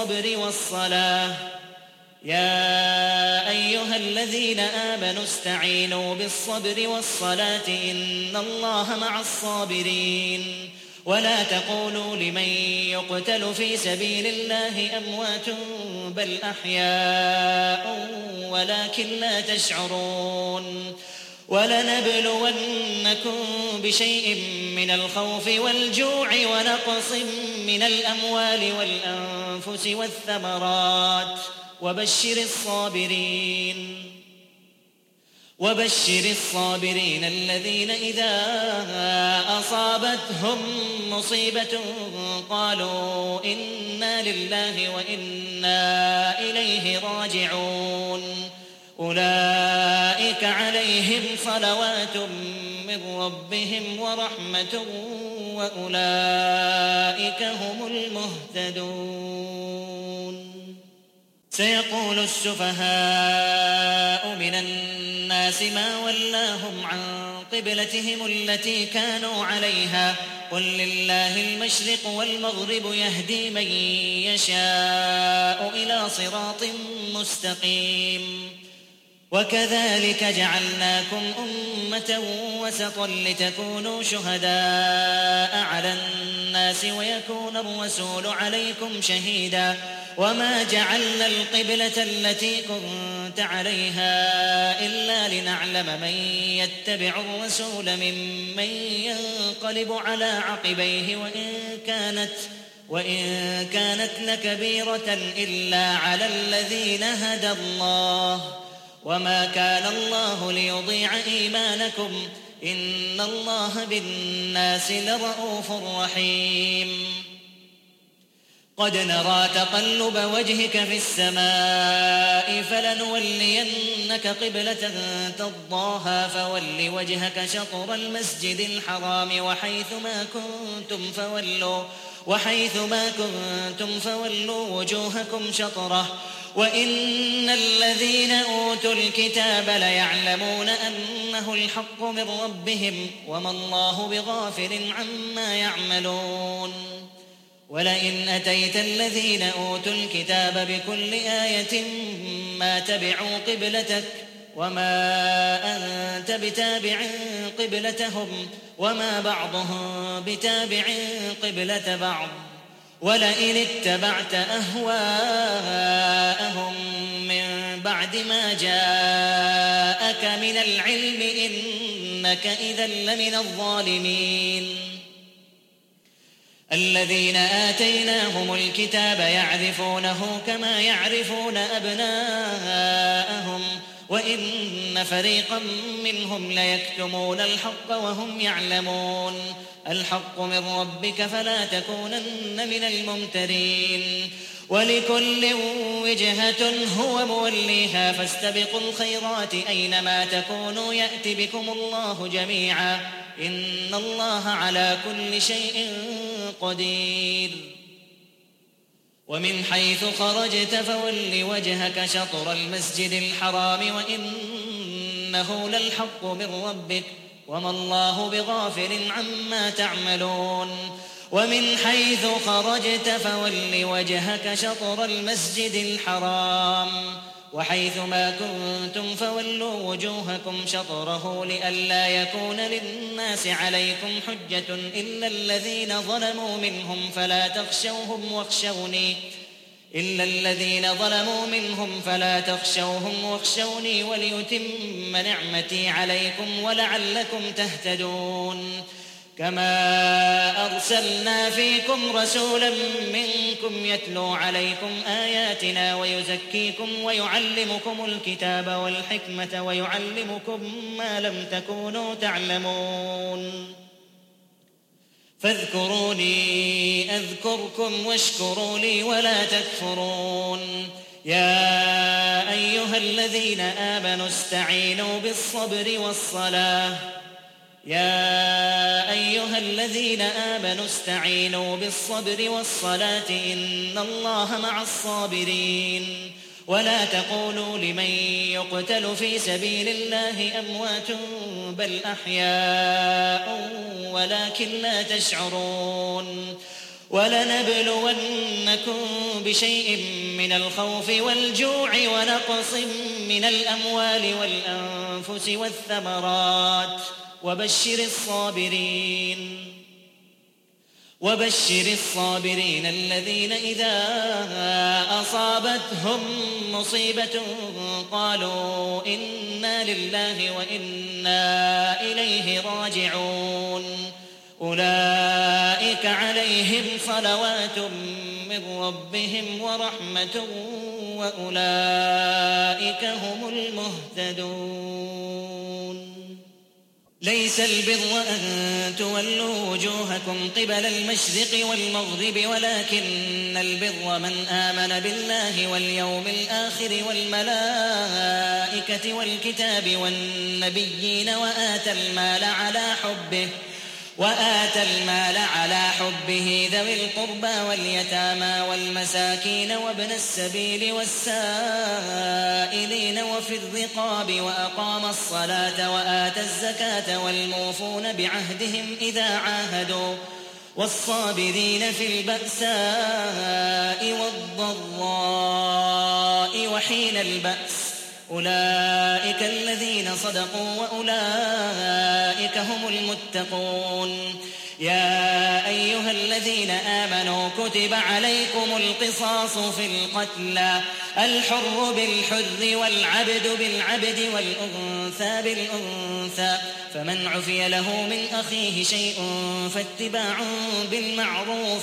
بالصبر والصلاة إن الله مع الصابرين ولا تقولوا لمن يقتل في سبيل الله أموات بل أحياء ولكن لا تشعرون ولنبلونكم بشيء من الخوف والجوع ونقص من الأموال والأنفس والثمرات وبشر الصابرين الذين إذا أصابتهم مصيبة قالوا إنا لله وإنا إليه راجعون أولئك عليهم صلوات من ربهم ورحمة وأولئك هم المهتدون سيقول السفهاء من الناس ما ولاهم عن قبلتهم التي كانوا عليها قل لله المشرق والمغرب يهدي من يشاء إلى صراط مستقيم وكذلك جعلناكم أمة وسطا لتكونوا شهداء على الناس ويكون الرسول عليكم شهيدا وما جعلنا القبلة التي كنت عليها إلا لنعلم من يتبع الرسول ممن ينقلب على عقبيه وإن كانت لكبيرة إلا على الذين هدى الله وما كان الله ليضيع إيمانكم إن الله بالناس لرءوف رحيم قد نرى تقلب وجهك في السماء فلنولينك قبلة ترضاها فول وجهك شطر المسجد الحرام وحيث ما كنتم فولوا وجوهكم شطره وإن الذين أوتوا الكتاب ليعلمون أنه الحق من ربهم وما الله بغافل عما يعملون ولئن أتيت الذين أوتوا الكتاب بكل آية ما تبعوا قبلتك وما أنت بتابع قبلتهم وما بعضهم بتابع قبلة بعض ولئن اتبعت أهواءهم من بعد ما جاءك من العلم إنك إذا لمن الظالمين الذين آتيناهم الكتاب يعرفونه كما يعرفون أبناءهم وإن فريقا منهم ليكتمون الحق وهم يعلمون الحق من ربك فلا تكونن من الممترين ولكل وجهة هو موليها فاستبقوا الخيرات أينما تكونوا يأت بكم الله جميعا إن الله على كل شيء قدير ومن حيث خرجت فول وجهك شطر المسجد الحرام وإنه للحق من ربك وما الله بغافل عما تعملون ومن حيث خرجت فول وجهك شطر المسجد الحرام وحيث ما كنتم فولوا وجوهكم شطره لئلا يكون للناس عليكم حجة إلا الذين ظلموا منهم فلا تخشوهم واخشوني وليتم نعمتي عليكم ولعلكم تهتدون كما أرسلنا فيكم رسولا منكم يتلو عليكم آياتنا ويزكيكم ويعلمكم الكتاب والحكمة ويعلمكم ما لم تكونوا تعلمون فاذكروني أذكركم واشكروا لي ولا تكفرون يا أيها الذين آمنوا استعينوا بالصبر والصلاة إن الله مع الصابرين ولا تقولوا لمن يقتل في سبيل الله أموات بل أحياء ولكن لا تشعرون ولنبلونكم بشيء من الخوف والجوع ونقص من الأموال والأنفس والثمرات وبشر الصابرين الذين إذا أصابتهم مصيبة قالوا إنا لله وإنا إليه راجعون أولئك عليهم صلوات من ربهم ورحمة وأولئك هم المهتدون ليس البر أن تولوا وجوهكم قبل المشرق والمغرب ولكن البر من آمن بالله واليوم الآخر والملائكة والكتاب والنبيين وآتى المال على حبه ذوي القربى واليتامى والمساكين وابن السبيل والسائلين وفي الرقاب وأقام الصلاة وآتى الزكاة والموفون بعهدهم إذا عاهدوا والصابرين في البأساء والضراء وحين البأس أولئك الذين صدقوا وأولئك هم المتقون يا أيها الذين آمنوا كتب عليكم القصاص في القتلى الحر بالحر والعبد بالعبد والأنثى بالأنثى فمن عفي له من أخيه شيء فاتباع بالمعروف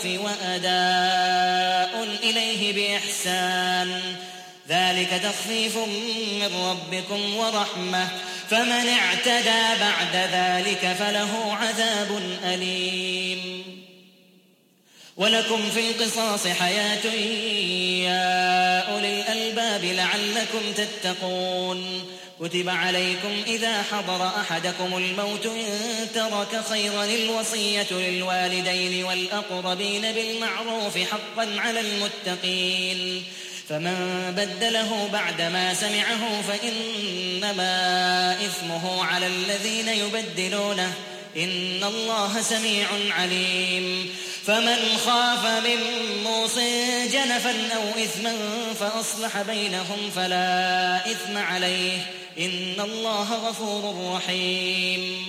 وأداء إليه بإحسان ذلك تخفيف من ربكم ورحمة فمن اعتدى بعد ذلك فله عذاب أليم ولكم في القصاص حياة يا أولي الألباب لعلكم تتقون كتب عليكم إذا حضر أحدكم الموت إن ترك خيرا الوصية للوالدين والأقربين بالمعروف حقا على المتقين فمن بدله بعدما سمعه فإنما إثمه على الذين يبدلونه إن الله سميع عليم فمن خاف من موص جنفا أو إثما فأصلح بينهم فلا إثم عليه إن الله غفور رحيم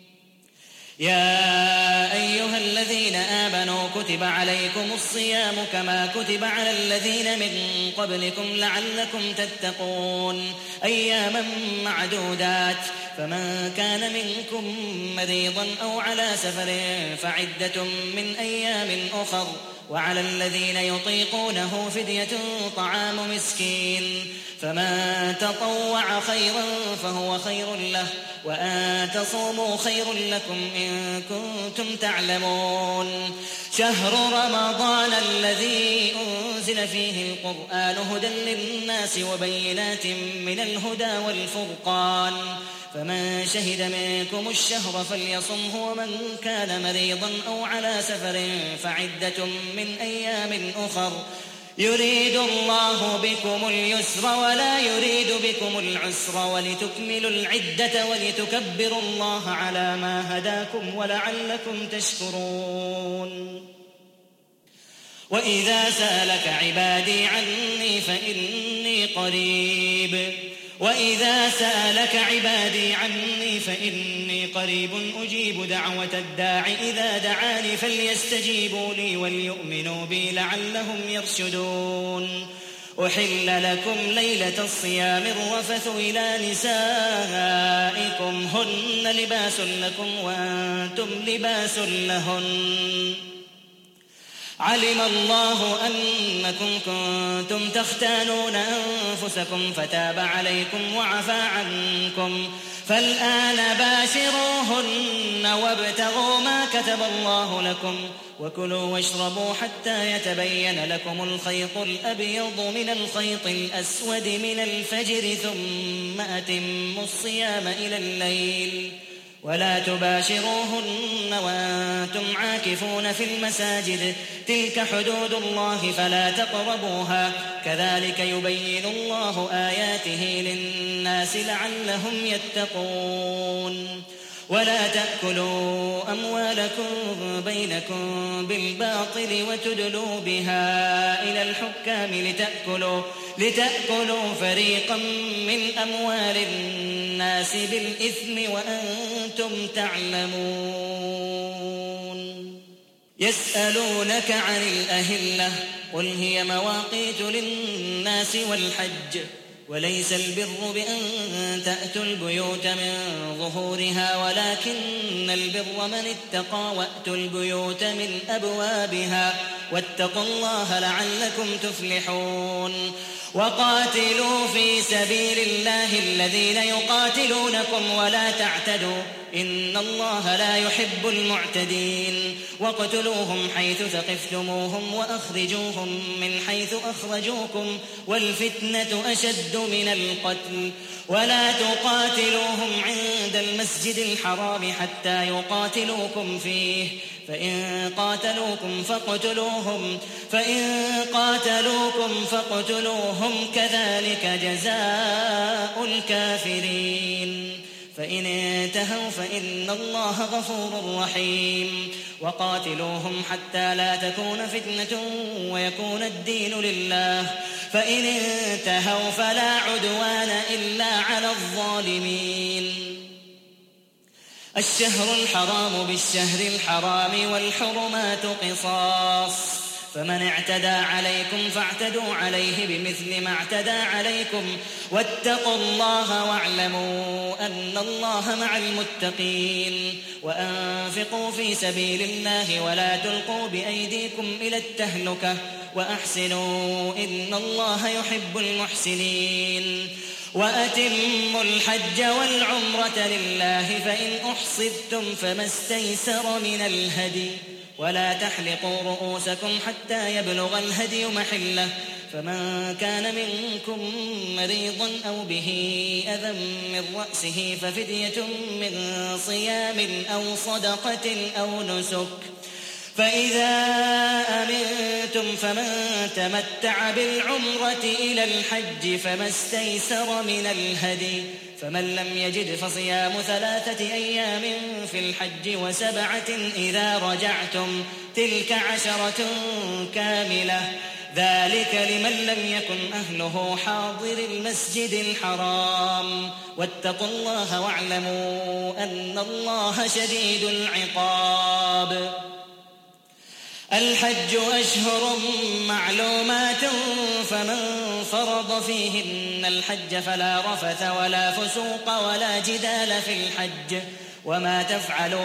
يا أيها الذين آمنوا كتب عليكم الصيام كما كتب على الذين من قبلكم لعلكم تتقون أياما معدودات فمن كان منكم مريضا أو على سفر فعدة من أيام أخر وعلى الذين يطيقونه فدية طعام مسكين فمن تطوع خيرا فهو خير له وأن تصوموا خير لكم إن كنتم تعلمون شهر رمضان الذي أنزل فيه القرآن هدى للناس وبينات من الهدى والفرقان فمن شهد منكم الشهر فليصمه ومن كان مريضا أو على سفر فعدة من أيام أخر يريد الله بكم اليسر ولا يريد بكم العسر ولتكملوا العدة ولتكبروا الله على ما هداكم ولعلكم تشكرون وإذا سألك عبادي عني فإني قريب أجيب دعوة الداع إذا دعاني فليستجيبوا لي وليؤمنوا بي لعلهم يرشدون أحل لكم ليلة الصيام الرفث إلى نسائكم هن لباس لكم وأنتم لباس لهن علم الله أنكم كنتم تختانون أنفسكم فتاب عليكم وعفى عنكم فالآن باشروهن وابتغوا ما كتب الله لكم وكلوا واشربوا حتى يتبين لكم الخيط الأبيض من الخيط الأسود من الفجر ثم أتموا الصيام إلى الليل ولا تباشروهن وأنتم عاكفون في المساجد تلك حدود الله فلا تقربوها كذلك يبين الله آياته للناس لعلهم يتقون ولا تأكلوا أموالكم بينكم بالباطل وتدلوا بها إلى الحكام لتأكلوا فريقا من أموال الناس بالإثم وأنتم تعلمون يسألونك عن الأهلة قل هي مواقيت للناس والحج وليس البر بأن تأتوا البيوت من ظهورها ولكن البر من اتقى وأتوا البيوت من أبوابها واتقوا الله لعلكم تفلحون وقاتلوا في سبيل الله الذين يقاتلونكم ولا تعتدوا إن الله لا يحب المعتدين واقتلوهم حيث ثقفتموهم وأخرجوهم من حيث أخرجوكم والفتنة أشد من القتل ولا تقاتلوهم عند المسجد الحرام حتى يقاتلوكم فيه فإن قاتلوكم فاقتلوهم كذلك جزاء الكافرين فإن انتهوا فإن الله غفور رحيم وقاتلوهم حتى لا تكون فتنة ويكون الدين لله فإن انتهوا فلا عدوان إلا على الظالمين الشهر الحرام بالشهر الحرام والحرمات قصاص فمن اعتدى عليكم فاعتدوا عليه بمثل ما اعتدى عليكم واتقوا الله واعلموا أن الله مع المتقين وأنفقوا في سبيل الله ولا تلقوا بأيديكم إلى التهلكة وأحسنوا إن الله يحب المحسنين وأتموا الحج والعمرة لله فإن أحصرتم فما استيسر من الهدي ولا تحلقوا رؤوسكم حتى يبلغ الهدي محله فمن كان منكم مريضا أو به أذى من رأسه ففدية من صيام أو صدقة أو نسك فإذا أمنتم فمن تمتع بالعمرة إلى الحج فما استيسر من الهدي فمن لم يجد فصيام 3 أيام في الحج و7 إذا رجعتم تلك 10 كاملة ذلك لمن لم يكن أهله حاضر المسجد الحرام واتقوا الله واعلموا أن الله شديد العقاب الحج أشهر معلومات فمن فرض فيهن الحج فلا رفث ولا فسوق ولا جدال في الحج وما تفعلوا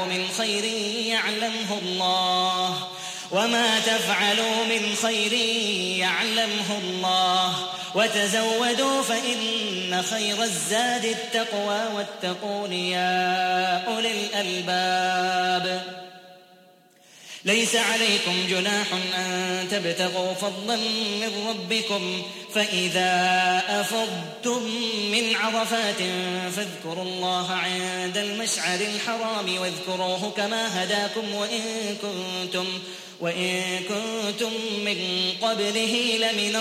من خير يعلمه الله وتزودوا فإن خير الزاد التقوى واتقون يا أولي الألباب ليس عليكم جناح أن تبتغوا فضلا من ربكم فإذا أفضتم من عرفات فاذكروا الله عند المشعر الحرام واذكروه كما هداكم وإن كنتم من قبله لمن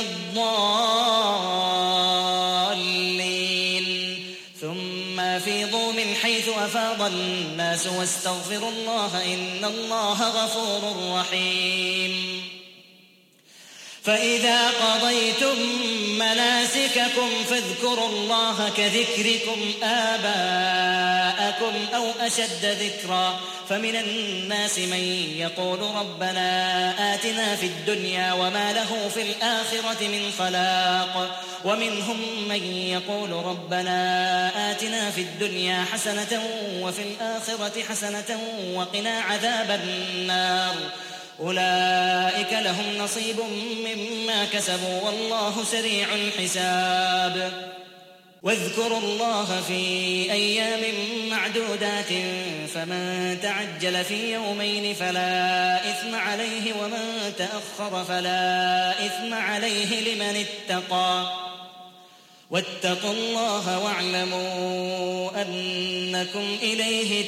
الضالين ثم أفيضوا من حيث أفاض الناس واستغفروا الله إن الله غفور رحيم فإذا قضيتم مناسككم فاذكروا الله كذكركم آباءكم أو أشد ذكرا فمن الناس من يقول ربنا آتنا في الدنيا وما له في الآخرة من خلاق ومنهم من يقول ربنا آتنا في الدنيا حسنة وفي الآخرة حسنة وقنا عذاب النار أولئك لهم نصيب مما كسبوا والله سريع الحساب واذكروا الله في أيام معدودات فمن تعجل في يومين فلا إثم عليه ومن تأخر فلا إثم عليه لمن اتقى واتقوا الله واعلموا أنكم إليه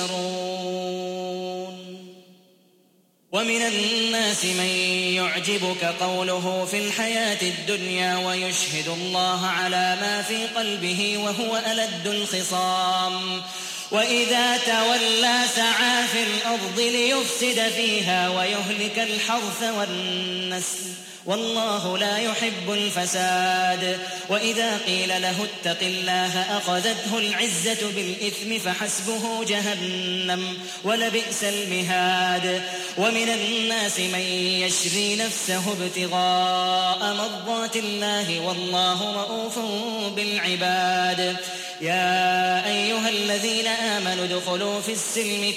تحشرون ومن الناس من يعجبك قوله في الحياة الدنيا ويشهد الله على ما في قلبه وهو ألد الخصام وإذا تولى سعى في الأرض ليفسد فيها ويهلك الحرث والنسل والله لا يحب الفساد وإذا قيل له اتق الله أخذته العزة بالإثم فحسبه جهنم ولبئس المهاد ومن الناس من يشري نفسه ابتغاء مرضات الله والله رؤوف بالعباد يا أيها الذين آمنوا ادخلوا في السلم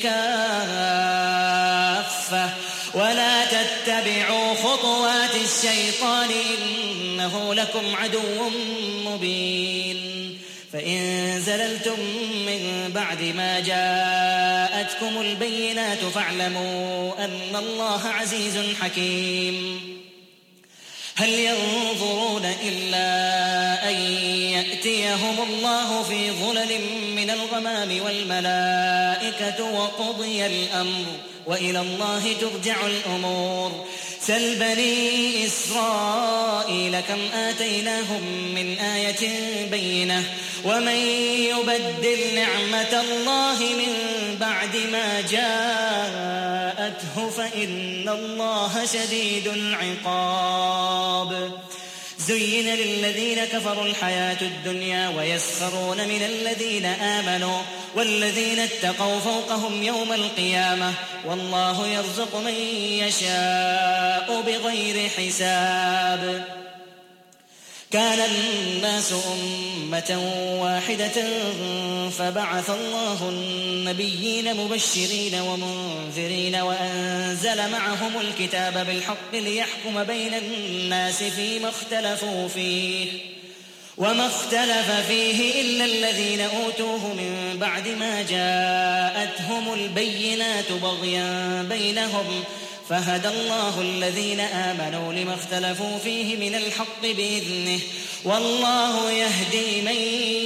كافة ولا تتبعوا خطوات الشيطان إنه لكم عدو مبين فإن زللتم من بعد ما جاءتكم البينات فاعلموا أن الله عزيز حكيم هل ينظرون إلا أن يأتيهم الله في ظلل من الغمام والملائكة وقضي الأمر وإلى الله ترجع الأمور سل بني إسرائيل كم آتيناهم من آية بينة ومن يبدل نعمة الله من بعد ما جاءته فإن الله شديد العقاب زين للذين كفروا الحياة الدنيا ويسخرون من الذين آمنوا والذين اتقوا فوقهم يوم القيامة والله يرزق من يشاء بغير حساب كان الناس أمة واحدة فبعث الله النبيين مبشرين ومنذرين وأنزل معهم الكتاب بالحق ليحكم بين الناس فيما اختلفوا فيه وما اختلف فيه إلا الذين أوتوه من بعد ما جاءتهم البينات بغيا بينهم فهدى الله الذين آمنوا لما اختلفوا فيه من الحق بإذنه والله يهدي من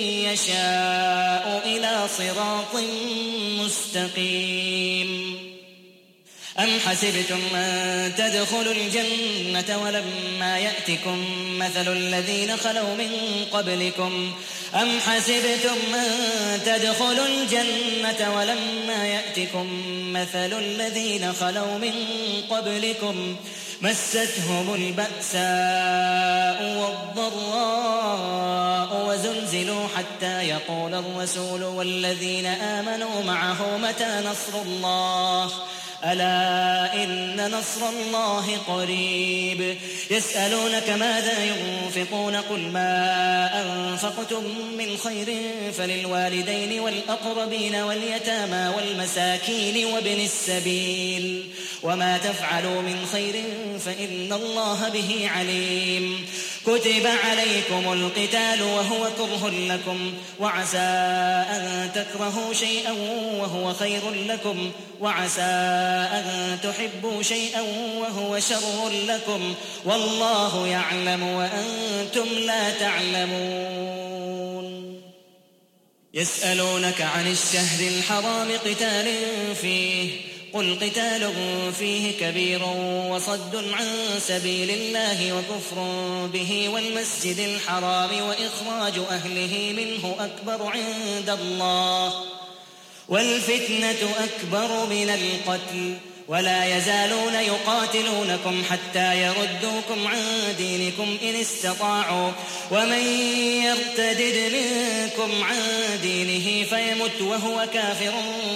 يشاء إلى صراط مستقيم أم حسبتم أن تدخلوا الجنة ولما يأتكم مثل الذين خلوا من قبلكم أم حسبتم أن تدخلوا الجنة ولما يأتكم مثل الذين خلوا من قبلكم مستهم البأساء والضراء وزلزلوا حتى يقول الرسول والذين آمنوا معه متى نصر الله ألا إن نصر الله قريب يسألونك ماذا ينفقون قل ما أنفقتم من خير فللوالدين والأقربين واليتامى والمساكين وابن السبيل وما تفعلوا من خير فإن الله به عليم كتب عليكم القتال وهو كره لكم وعسى أن تكرهوا شيئا وهو خير لكم وعسى أن تحبوا شيئا وهو شر لكم والله يعلم وأنتم لا تعلمون يسألونك عن الشهر الحرام قتال فيه قل قتال فيه كبير وصد عن سبيل الله وكفر به والمسجد الحرام وإخراج أهله منه أكبر عند الله والفتنة أكبر من القتل ولا يزالون يقاتلونكم حتى يردوكم عن دينكم إن استطاعوا ومن يرتدد منكم عن دينه فيمت وهو كافر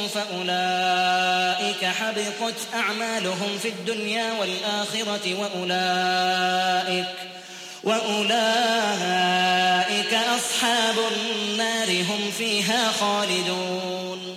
فأولئك حبطت أعمالهم في الدنيا والآخرة وأولئك أصحاب النار هم فيها خالدون.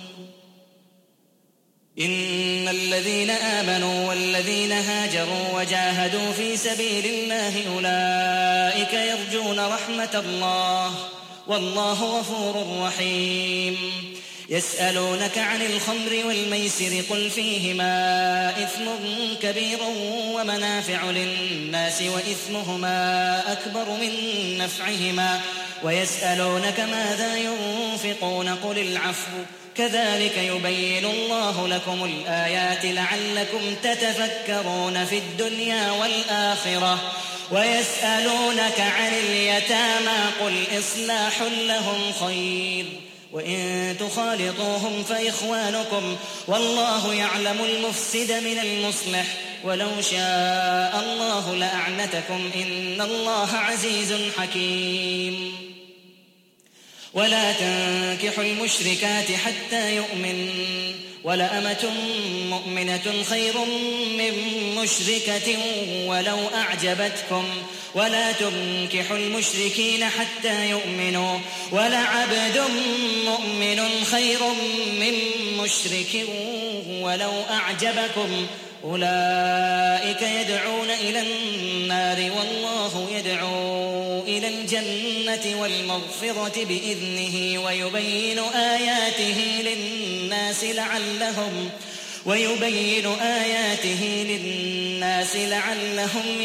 إن الذين آمنوا والذين هاجروا وجاهدوا في سبيل الله أولئك يرجون رحمة الله والله غفور رحيم. يسألونك عن الخمر والميسر قل فيهما إثم كبير ومنافع للناس وإثمهما أكبر من نفعهما ويسألونك ماذا ينفقون قل العفو كذلك يبين الله لكم الآيات لعلكم تتفكرون في الدنيا والآخرة. ويسألونك عن اليتامى قل إصلاح لهم خير وإن تخالطوهم فإخوانكم والله يعلم المفسد من المصلح ولو شاء الله لأعنتكم إن الله عزيز حكيم. ولا تنكحوا المشركات حتى يؤمن ولأمة مؤمنة خير من مشركة ولو أعجبتكم ولا تنكحوا المشركين حتى يؤمنوا ولعبد مؤمن خير من مشرك ولو أعجبكم أولئك يدعون إلى النار والله يدعو إلى الجنة والمغفرة بإذنه ويبين آياته للناس لعلهم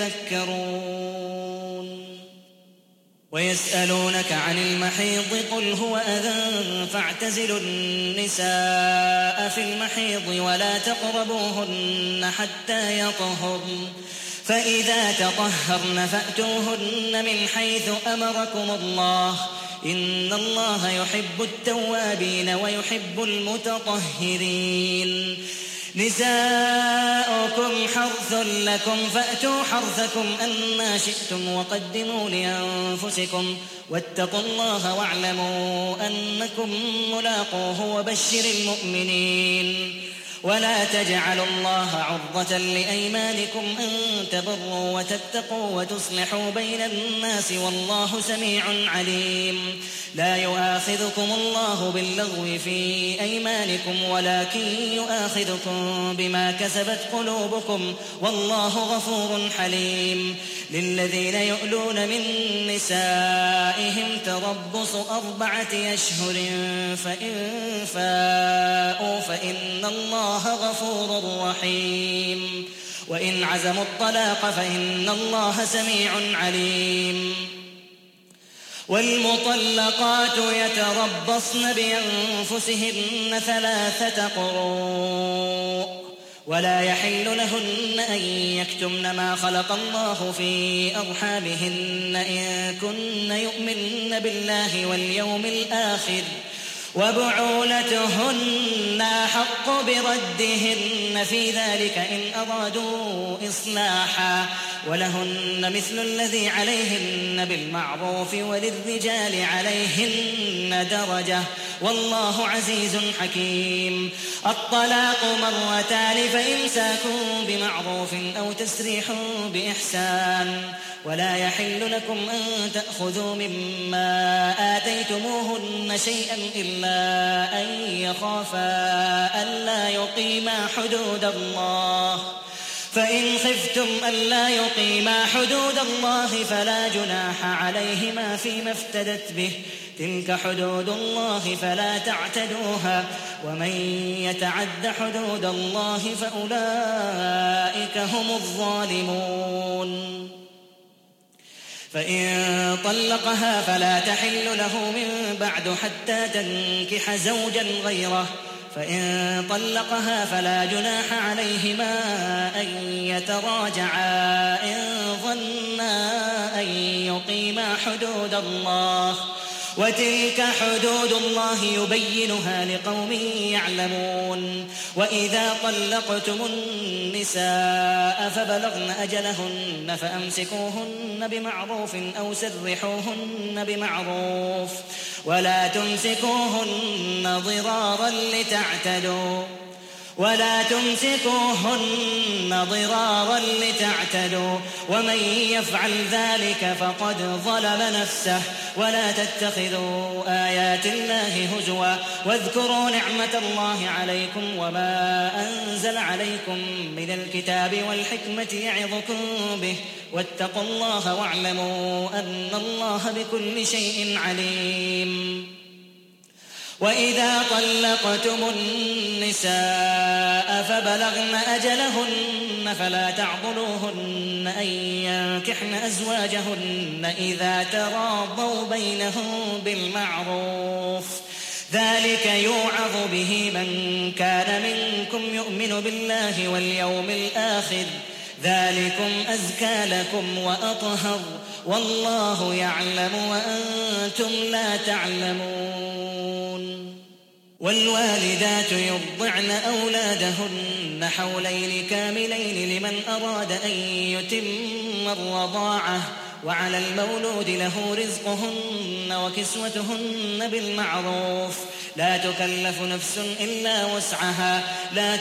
يتذكرون. ويسألونك عن المحيض قل هو أذى فاعتزلوا النساء في المحيض ولا تقربوهن حتى يطهرن فإذا تطهرن فأتوهن من حيث أمركم الله إن الله يحب التوابين ويحب المتطهرين. نساؤكم حرث لكم فأتوا حرثكم أنى شئتم وقدموا لأنفسكم واتقوا الله واعلموا أنكم ملاقوه وبشر المؤمنين. ولا تجعلوا الله عرضة لأيمانكم أن تبروا وتتقوا وتصلحوا بين الناس والله سميع عليم. لا يؤاخذكم الله باللغو في أيمانكم ولكن يؤاخذكم بما كسبت قلوبكم والله غفور حليم. للذين يؤلون من نسائهم تربص 4 أشهر فإن فاءوا فإن الله غفور رحيم. وإن عزموا الطلاق فإن الله سميع عليم. والمطلقات يتربصن بأنفسهن 3 قروء ولا يحل لهن أن يكتمن ما خلق الله في أرحامهن إن كن يؤمن بالله واليوم الآخر وبعولتهن أحق بردهن في ذلك إن أرادوا إصلاحا ولهن مثل الذي عليهن بالمعروف وللرجال عليهن درجة والله عزيز حكيم. الطلاق 2 فإمساك بمعروف أو تسريح بإحسان ولا يحل لكم أن تأخذوا مما آتيتموهن شيئا إلا أن يخافا ألا يقيما حدود الله فإن خفتم ألا يقيما حدود الله فلا جناح عليهما فيما افتدت به تلك حدود الله فلا تعتدوها ومن يتعد حدود الله فأولئك هم الظالمون. فإن طلقها فلا تحل له من بعد حتى تنكح زوجا غيره فإن طلقها فلا جناح عليهما أن يتراجعا إن ظنا أن يقيما حدود الله وتلك حدود الله يبينها لقوم يعلمون. وإذا طلقتم النساء فبلغن أجلهن فأمسكوهن بمعروف أو سرحوهن بمعروف ولا تمسكوهن ضرارا لتعتدوا ومن يفعل ذلك فقد ظلم نفسه. ولا تتخذوا آيات الله هزوا واذكروا نعمة الله عليكم وما أنزل عليكم من الكتاب والحكمة يعظكم به واتقوا الله واعلموا أن الله بكل شيء عليم. وإذا طلقتم النساء فبلغن أجلهن فلا تعضلوهن أن ينكحن أزواجهن إذا تراضوا بينهم بالمعروف ذلك يوعظ به من كان منكم يؤمن بالله واليوم الآخر ذلكم أزكى لكم وأطهر والله يعلم وأنتم لا تعلمون. والوالدات يرضعن أولادهن حولين كاملين لمن أراد أن يتم الرضاعة وعلى المولود له رزقهن وكسوتهن بالمعروف لا تكلف نفس إلا وسعها لا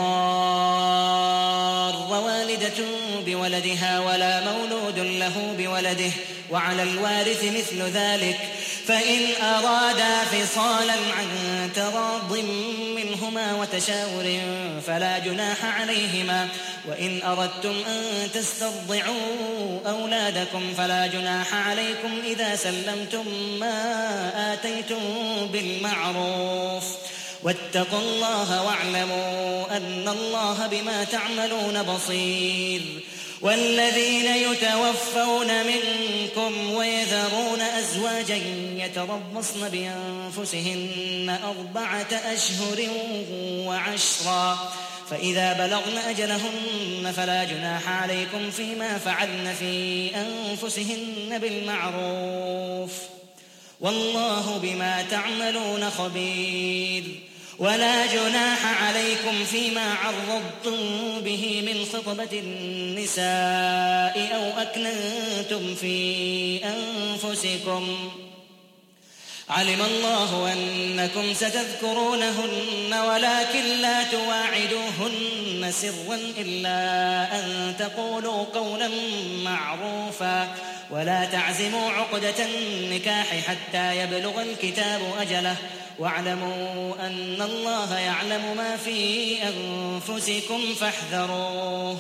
تضار والدة بولدها ولا مولود له بولده وعلى الوارث مثل ذلك فإن أرادا فصالا عن تراض منهما وتشاور فلا جناح عليهما. وإن أردتم أن تسترضعوا أولادكم فلا جناح عليكم إذا سلمتم ما آتيتم بالمعروف واتقوا الله واعلموا أن الله بما تعملون بصير. والذين يتوفون منكم ويذرون أزواجا يتربصن بأنفسهن 4 أشهر وعشرا فإذا بلغن أجلهن فلا جناح عليكم فيما فعلن في أنفسهن بالمعروف والله بما تعملون خبير. ولا جناح عليكم فيما عرضتم به من خطبة النساء أو أكننتم في أنفسكم علم الله أنكم ستذكرونهن ولكن لا تواعدوهن سرا إلا أن تقولوا قولا معروفا ولا تعزموا عقدة النكاح حتى يبلغ الكتاب أجله واعلموا أن الله يعلم ما في أنفسكم فاحذروه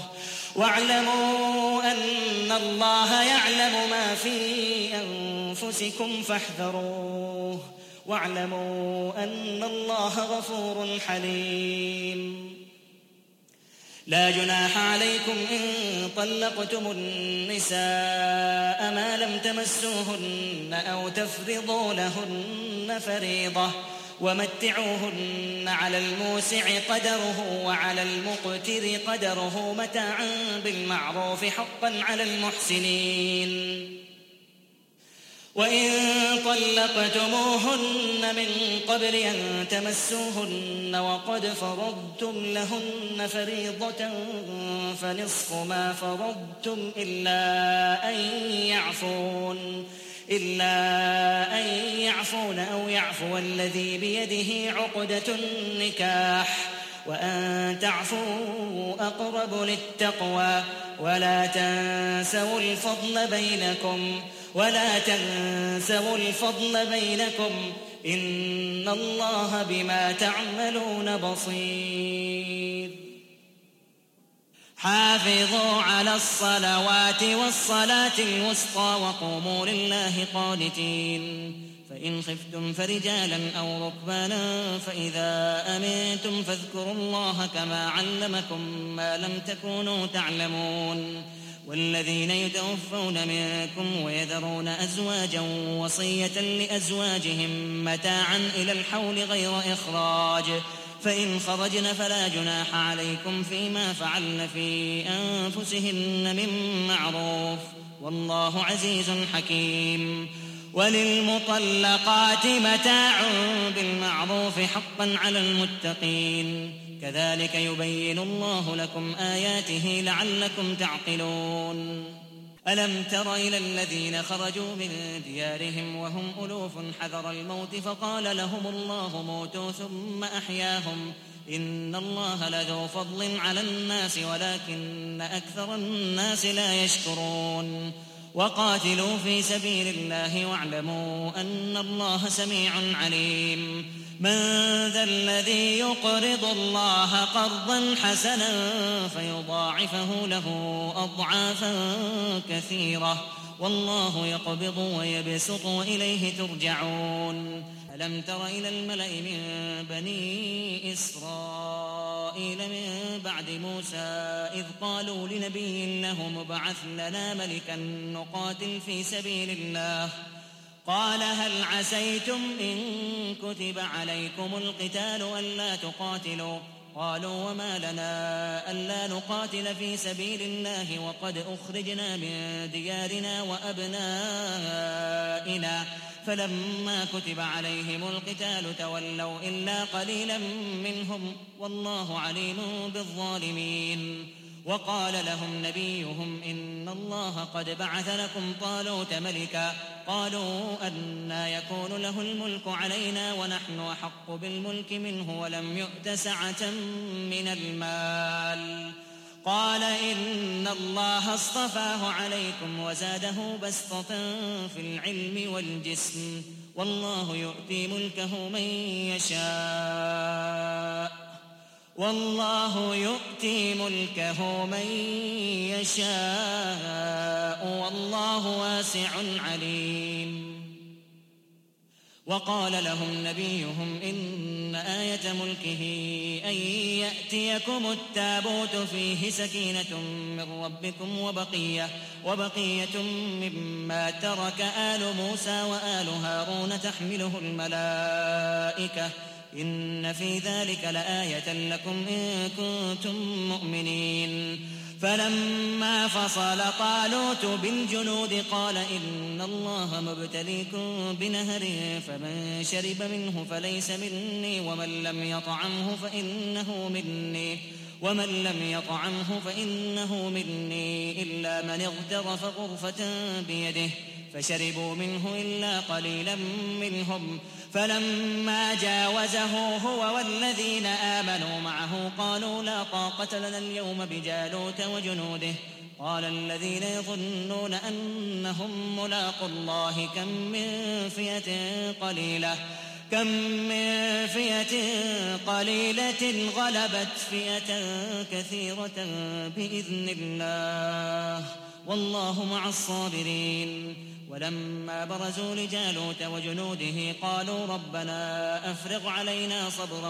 واعلموا أن الله غفور حليم. لا جناح عليكم إن طلقتم النساء ما لم تمسوهن أو تفرضوا لهن فريضة ومتعوهن على الموسع قدره وعلى المقتر قدره متاعا بالمعروف حقا على المحسنين. وإن طلقتموهن من قبل أن تمسوهن وقد فرضتم لهن فريضة فنصف ما فرضتم إلا أن يعفون أو يعفو الذي بيده عقدة النكاح وأن تعفوا أقرب للتقوى ولا تنسوا الفضل بينكم إن الله بما تعملون بصير. حافظوا على الصلوات والصلاة الوسطى وقوموا لله قانتين. فإن خفتم فرجالا أو ركبانا فإذا أمنتم فاذكروا الله كما علمكم ما لم تكونوا تعلمون. والذين يتوفون منكم ويذرون أزواجا وصية لأزواجهم متاعا إلى الحول غير إخراج فإن خرجن فلا جناح عليكم فيما فعلن في أنفسهن من معروف والله عزيز حكيم. وللمطلقات متاع بالمعروف حقا على المتقين كذلك يبين الله لكم آياته لعلكم تعقلون ألم تر إلى الذين خرجوا من ديارهم وهم ألوف حذر الموت فقال لهم الله موتوا ثم أحياهم إن الله لذو فضل على الناس ولكن أكثر الناس لا يشكرون وقاتلوا في سبيل الله واعلموا أن الله سميع عليم من ذا الذي يقرض الله قرضا حسنا فيضاعفه له أضعافا كثيرة والله يقبض ويبسط وإليه ترجعون ألم تر إلى الملأ من بني إسرائيل من بعد موسى إذ قالوا لنبي له مبعث لنا ملكا نقاتل في سبيل الله قال هل عسيتم إن كتب عليكم القتال ألا تقاتلوا قالوا وما لنا ألا نقاتل في سبيل الله وقد أخرجنا من ديارنا وأبنائنا فلما كتب عليهم القتال تولوا إلا قليلا منهم والله عليم بالظالمين وقال لهم نبيهم إن الله قد بعث لكم طالوت ملكا قالوا أنى يكون له الملك علينا ونحن أحق بالملك منه ولم يؤت سعة من المال قال إن الله اصطفاه عليكم وزاده بسطة في العلم والجسم والله يؤتي ملكه من يشاء والله واسع عليم وقال لهم نبيهم إن آية ملكه أن يأتيكم التابوت فيه سكينة من ربكم وبقية مما ترك آل موسى وآل هارون تحمله الملائكة إن في ذلك لآية لكم إن كنتم مؤمنين فلما فصل طالوت بالجنود قال إن الله مبتليكم بنهر فمن شرب منه فليس مني ومن لم يطعمه فإنه مني إلا من اغترف غرفة بيده فشربوا منه إلا قليلا منهم فلما جاوزه هو والذين آمنوا معه قالوا لا طاقة لنا اليوم بجالوت وجنوده قال الذين يظنون أنهم ملاقو الله كم من فئة قليلة غلبت فئة كثيرة بإذن الله والله مع الصابرين ولما برزوا لجالوت وجنوده قالوا ربنا أفرغ علينا صبرا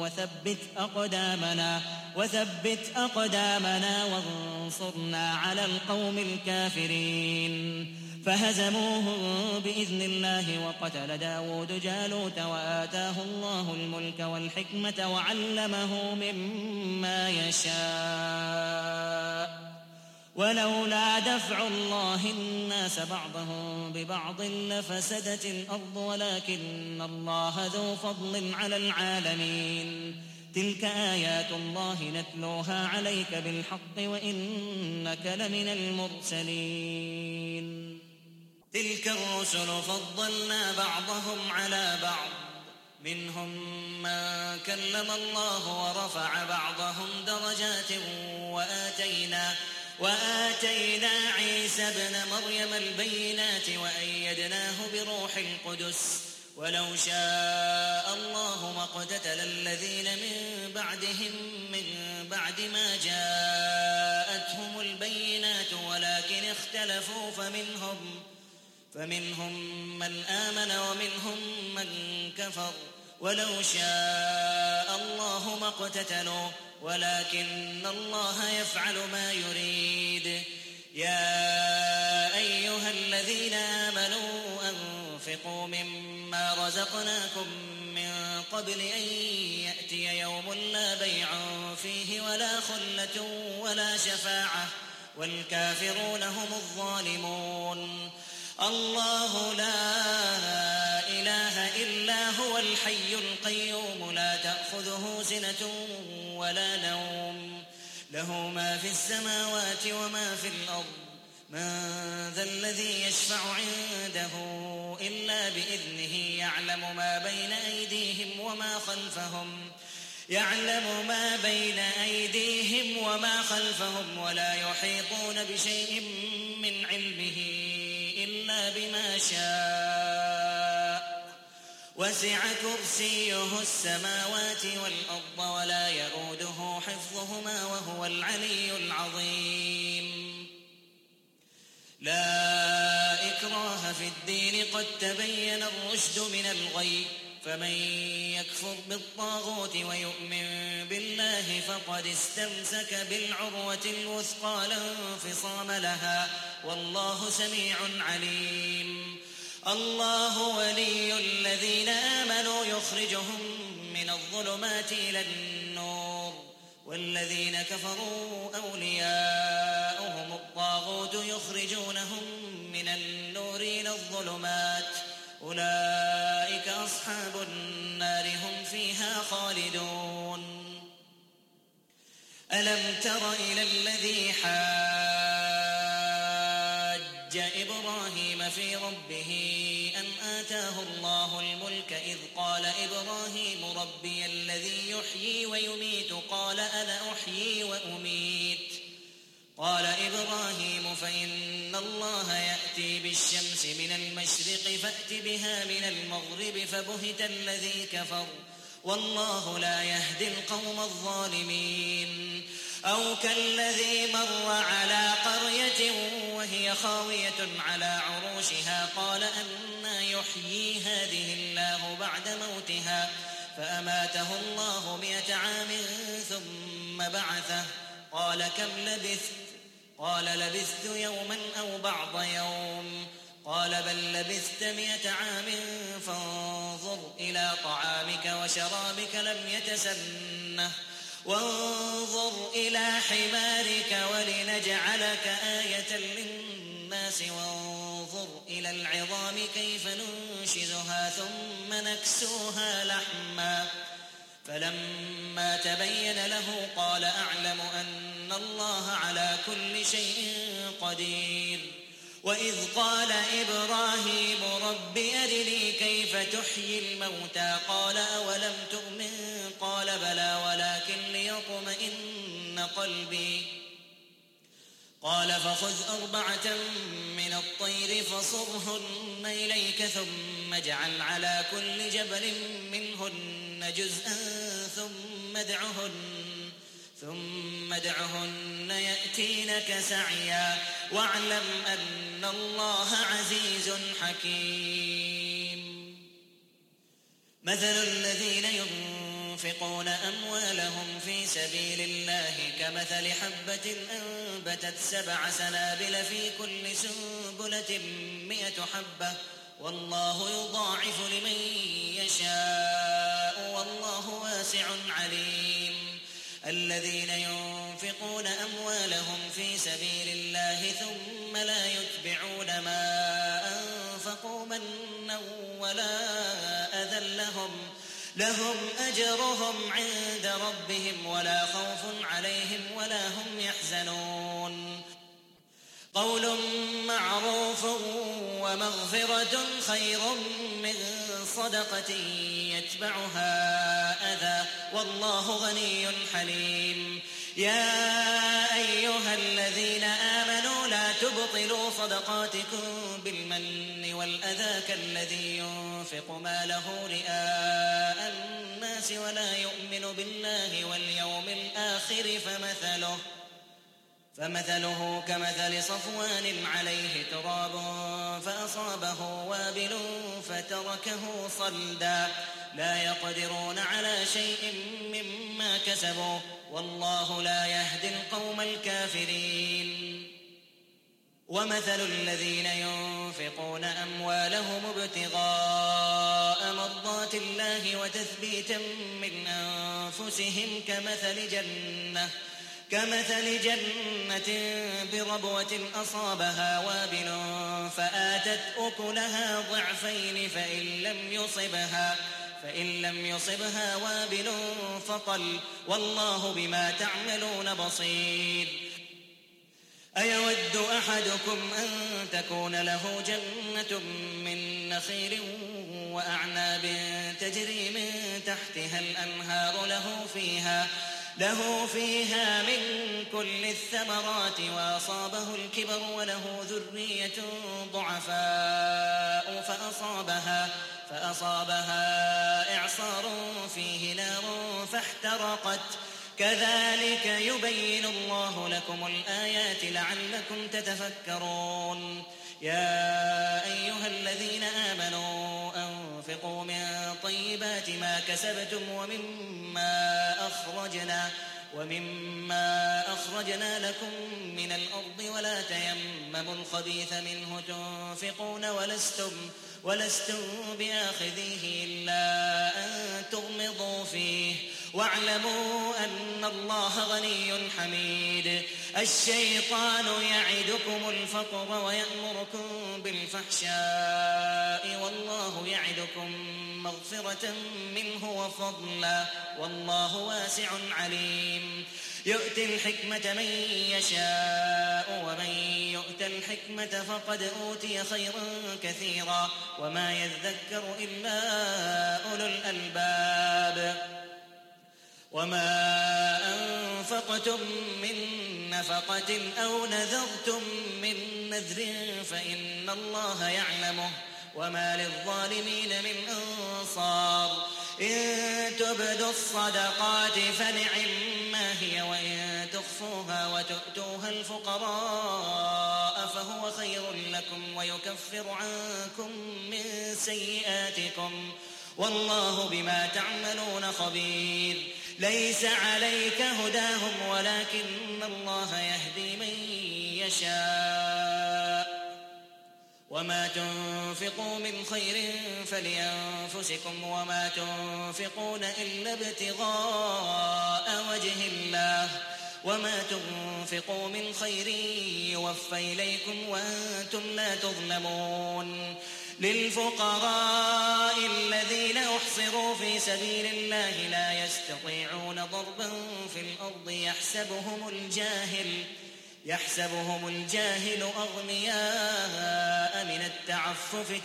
وثبت أقدامنا وانصرنا على القوم الكافرين فهزموهم بإذن الله وقتل داود جالوت وآتاه الله الملك والحكمة وعلمه مما يشاء ولولا دفع الله الناس بعضهم ببعض لفسدت الأرض ولكن الله ذو فضل على العالمين تلك آيات الله نتلوها عليك بالحق وإنك لمن المرسلين تلك الرسل فضلنا بعضهم على بعض منهم من كلم الله ورفع بعضهم درجات وآتينا عيسى ابن مريم البينات وأيدناه بروح القدس ولو شاء الله ما اقتتل الذين من بعدهم من بعد ما جاءتهم البينات ولكن اختلفوا فمنهم من آمن ومنهم من كفر ولو شاء الله ما اقتتلوا ولكن الله يفعل ما يريد يا أيها الذين آمنوا أنفقوا مما رزقناكم من قبل أن يأتي يوم لا بيع فيه ولا خلة ولا شفاعة والكافرون هم الظالمون الله لا إله إلا هو الحي القيوم لا تأخذه سنة ولا نوم له ما في السماوات وما في الأرض من ذا الذي يشفع عنده إلا بإذنه يعلم ما بين أيديهم وما خلفهم ولا يحيطون بشيء من علمه إلا بما شاء وسع كرسيه السماوات والأرض ولا يئوده حفظهما وهو العلي العظيم لا إكراه في الدين قد تبين الرشد من الغي فمن يكفر بالطاغوت ويؤمن بالله فقد استمسك بالعروة الوثقى لا انفصام لها والله سميع عليم الله ولي الذين آمنوا يخرجهم من الظلمات إلى النور والذين كفروا أولياؤهم الطاغوت يخرجونهم من النور إلى الظلمات أولئك أصحاب النار هم فيها خالدون ألم تر إلى الذي حاج إبراهيم في ربه أن آتاه الله الملك إذ قال إبراهيم ربي الذي يحيي ويميت قال أنا أحيي وأميت قال إبراهيم فإن الله يأتي بالشمس من المشرق فأت بها من المغرب فبهت الذي كفر والله لا يهدي القوم الظالمين أو كالذي مر على قرية وهي خاوية على عروشها قال أنى يحيي هذه الله بعد موتها فأماته الله 100 عام ثم بعثه قال كم لبثت قال لبثت يوما أو بعض يوم قال بل لبثت 100 عام فانظر إلى طعامك وشرابك لم يتسنه وانظر إلى حمارك ولنجعلك آية للناس وانظر إلى العظام كيف ننشزها ثم نكسوها لحما فلما تبين له قال أعلم أن الله على كل شيء قدير وإذ قال إبراهيم رب أرني كيف تحيي الموتى قال أولم تؤمن قال بلى ولكن ليطمئن قلبي قال فخذ 4 من الطير فصرهن إليك ثم اجعل على كل جبل منهن جزءا ثم ادعهن يأتينك سعيا واعلم أن الله عزيز حكيم مثل الذين ينفقون أموالهم في سبيل الله كمثل حبة أنبتت 7 سنابل في كل سنبلة 100 حبة والله يضاعف لمن يشاء والله واسع عليم الذين ينفقون أموالهم في سبيل الله ثم لا يتبعون ما أنفقوا منا ولا أذى لهم أجرهم عند ربهم ولا خوف عليهم ولا هم يحزنون قول معروف ومغفرة خير من صدقة يتبعها أذى والله غني حليم يا أيها الذين آمنوا لا تبطلوا صدقاتكم بالمن والأذى كالذي ينفق ماله رئاء الناس ولا يؤمن بالله واليوم الآخر فمثله كمثل صفوان عليه تراب فأصابه وابل فتركه صلدا لا يقدرون على شيء مما كسبوا والله لا يهدي القوم الكافرين ومثل الذين ينفقون أموالهم ابتغاء مرضات الله وتثبيتا من أنفسهم كمثل جنة بربوة أصابها وابل فآتت أكلها ضعفين فإن لم يصبها وابل فطل والله بما تعملون بصير. أيود أحدكم أن تكون له جنة من نخيل وأعناب تجري من تحتها الأنهار له فيها من كل الثمرات وأصابه الكبر وله ذرية ضعفاء فأصابها إعصار فيه نار فاحترقت كذلك يبين الله لكم الآيات لعلكم تتفكرون. يا أيها الذين آمنوا أنفقوا من طيبات ما كسبتم ومما أخرجنا لكم من الأرض ولا تيمموا الخبيث منه تنفقون ولستم بآخذيه إلا أن تغمضوا فيه واعلموا أن الله غني حميد. الشيطان يعدكم الفقر ويأمركم بالفحشاء والله يعدكم مغفرة منه وفضلا والله واسع عليم. يؤتي الحكمة من يشاء ومن يؤت الحكمة فقد أوتي خيرا كثيرا وما يذكر إلا أولو الألباب. وما أنفقتم من نفقة أو نذرتم من نذر فإن الله يعلمه وما للظالمين من أنصار. إن تبدوا الصدقات فنعما هي وإن تخفوها وتؤتوها الفقراء فهو خير لكم ويكفر عنكم من سيئاتكم والله بما تعملون خبير. ليس عليك هداهم ولكن الله يهدي من يشاء وما تنفقوا من خير فلأنفسكم وما تنفقون إلا ابتغاء وجه الله وما تنفقوا من خير يوفى إليكم وأنتم لا تظلمون. للفقراء الذين أحصروا في سبيل الله لا يستطيعون ضربا في الأرض يحسبهم الجاهل أغنياء من التعفف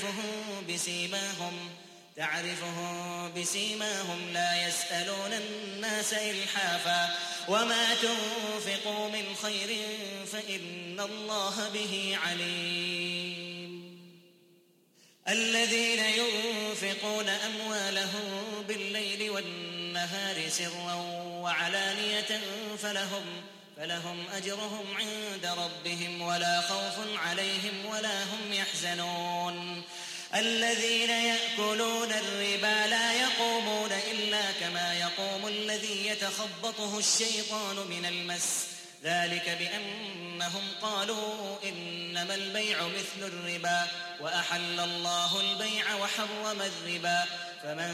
تعرفهم بسيماهم لا يسألون الناس إلحافا وما تنفقوا من خير فإن الله به عليم. الذين ينفقون أموالهم بالليل والنهار سرا وعلانية فلهم أجرهم عند ربهم ولا خوف عليهم ولا هم يحزنون. الذين يأكلون الربا لا يقومون إلا كما يقوم الذي يتخبطه الشيطان من المس ذلك بأنهم قالوا إنما البيع مثل الربا وأحل الله البيع وحرم الربا فمن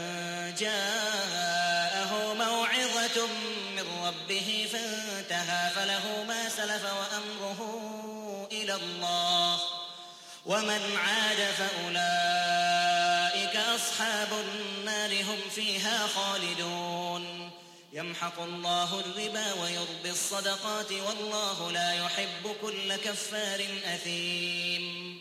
جاءه موعظة من ربه فانتهى فله ما سلف وأمره إلى الله ومن عاد فأولئك أصحاب النار هم فيها خالدون. يمحق الله الربا ويربي الصدقات والله لا يحب كل كفار أثيم.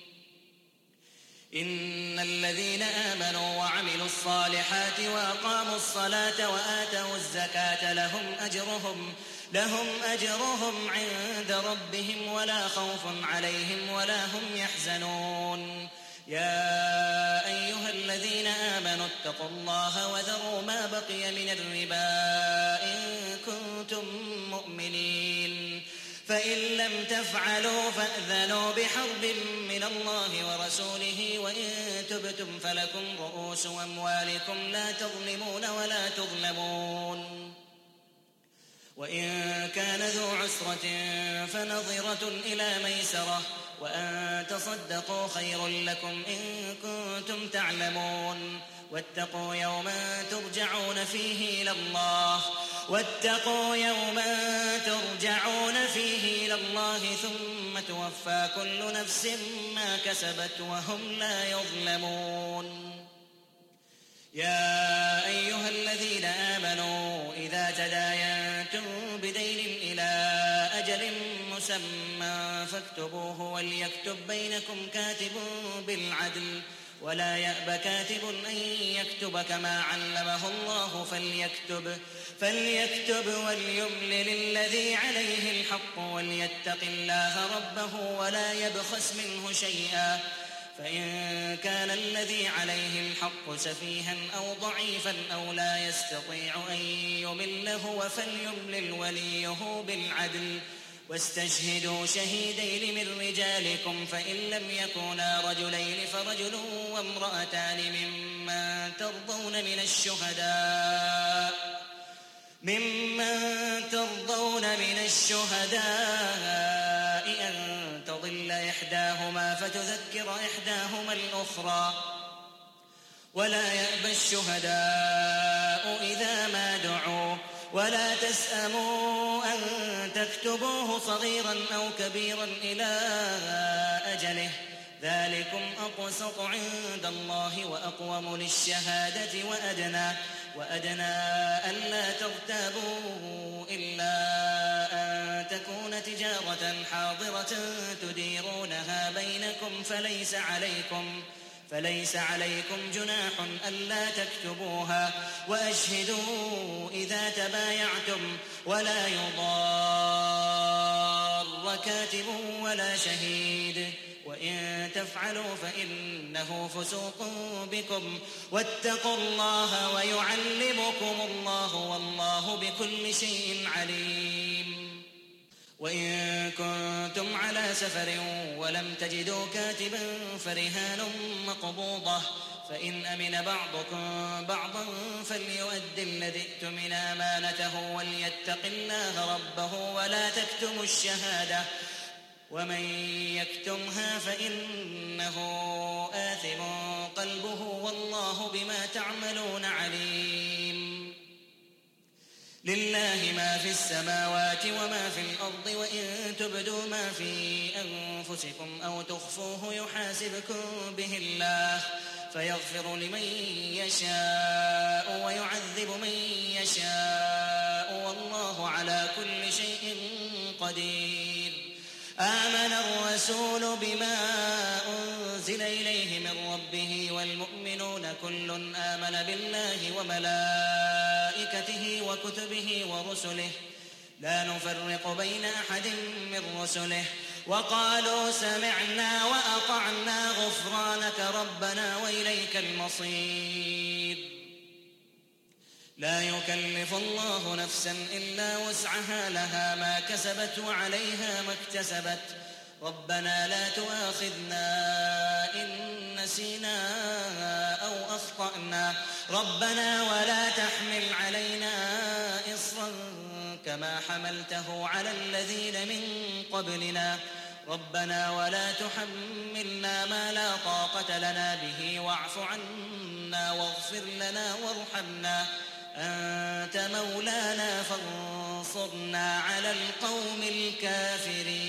إن الذين آمنوا وعملوا الصالحات وأقاموا الصلاة وآتوا الزكاة لهم أجرهم عند ربهم ولا خوف عليهم ولا هم يحزنون. يا أيها الذين آمنوا اتقوا الله وذروا ما بقي من الربا إن كنتم مؤمنين فإن لم تفعلوا فأذنوا بحرب من الله ورسوله وإن تبتم فلكم رؤوس أموالكم لا تظلمون ولا تظلمون. وإن كان ذو عسرة فنظرة إلى ميسرة وأن تصدقوا خير لكم إن كنتم تعلمون. واتقوا يوما ترجعون فيه إلى الله واتقوا يوما ترجعون فيه إلى الله ثم توفى كل نفس ما كسبت وهم لا يظلمون. يا أيها الذين آمنوا إذا تداينتم بدين إلى أجل مسمى فاكتبوه وليكتب بينكم كاتب بالعدل ولا يأب كاتب أن يكتب كما علمه الله فليكتب وليملل الذي عليه الحق وليتق الله ربه ولا يبخس منه شيئا، فإن كان الذي عليه الحق سفيها أو ضعيفا أو لا يستطيع أن يمل هو فليملل وليه بالعدل واستشهدوا شهيدين من رجالكم فإن لم يكونا رجلين فرجل وامرأتان ممن ترضون من الشهداء أن تضل إحداهما فتذكر إحداهما الأخرى ولا يأبى الشهداء إذا ما دعوا ولا تسأموا أن تكتبوه صغيرا أو كبيرا إلى أجله ذلكم أقسط عند الله وأقوم للشهادة وأدنى ألا ترتابوا إلا أن تكون تجارة حاضرة تديرونها بينكم فليس عليكم جناح ألا تكتبوها وأشهدوا إذا تبايعتم ولا يضار كاتب ولا شهيد وإن تفعلوا فإنه فسوق بكم واتقوا الله ويعلمكم الله والله بكل شيء عليم. وإن كنتم على سفر ولم تجدوا كاتبا فرهان مقبوضة فإن أمن بعضكم بعضا فليؤدي الذي ائتمن أمانته وليتق الله ربه ولا تكتموا الشهادة ومن يكتمها فإنه آثم قلبه والله بما تعملون عليم. لله ما في السماوات وما في الأرض وإن تبدوا ما في أنفسكم أو تخفوه يحاسبكم به الله فيغفر لمن يشاء ويعذب من يشاء والله على كل شيء قدير. آمن الرسول بما أنزل إليه من ربه والمؤمنون كل آمن بالله وملائكته وكتبه ورسله لا نفرق بين أحد من رسله وقالوا سمعنا وأطعنا غفرانك ربنا وإليك المصير. لا يكلف الله نفسا إلا وسعها لها ما كسبت وعليها ما اكتسبت ربنا لا تؤاخذنا إن نسينا أو أخطأنا ربنا ولا تحمل علينا إصرا كما حملته على الذين من قبلنا ربنا ولا تحملنا ما لا طاقة لنا به واعف عنا واغفر لنا وارحمنا أنت مولانا فانصرنا على القوم الكافرين.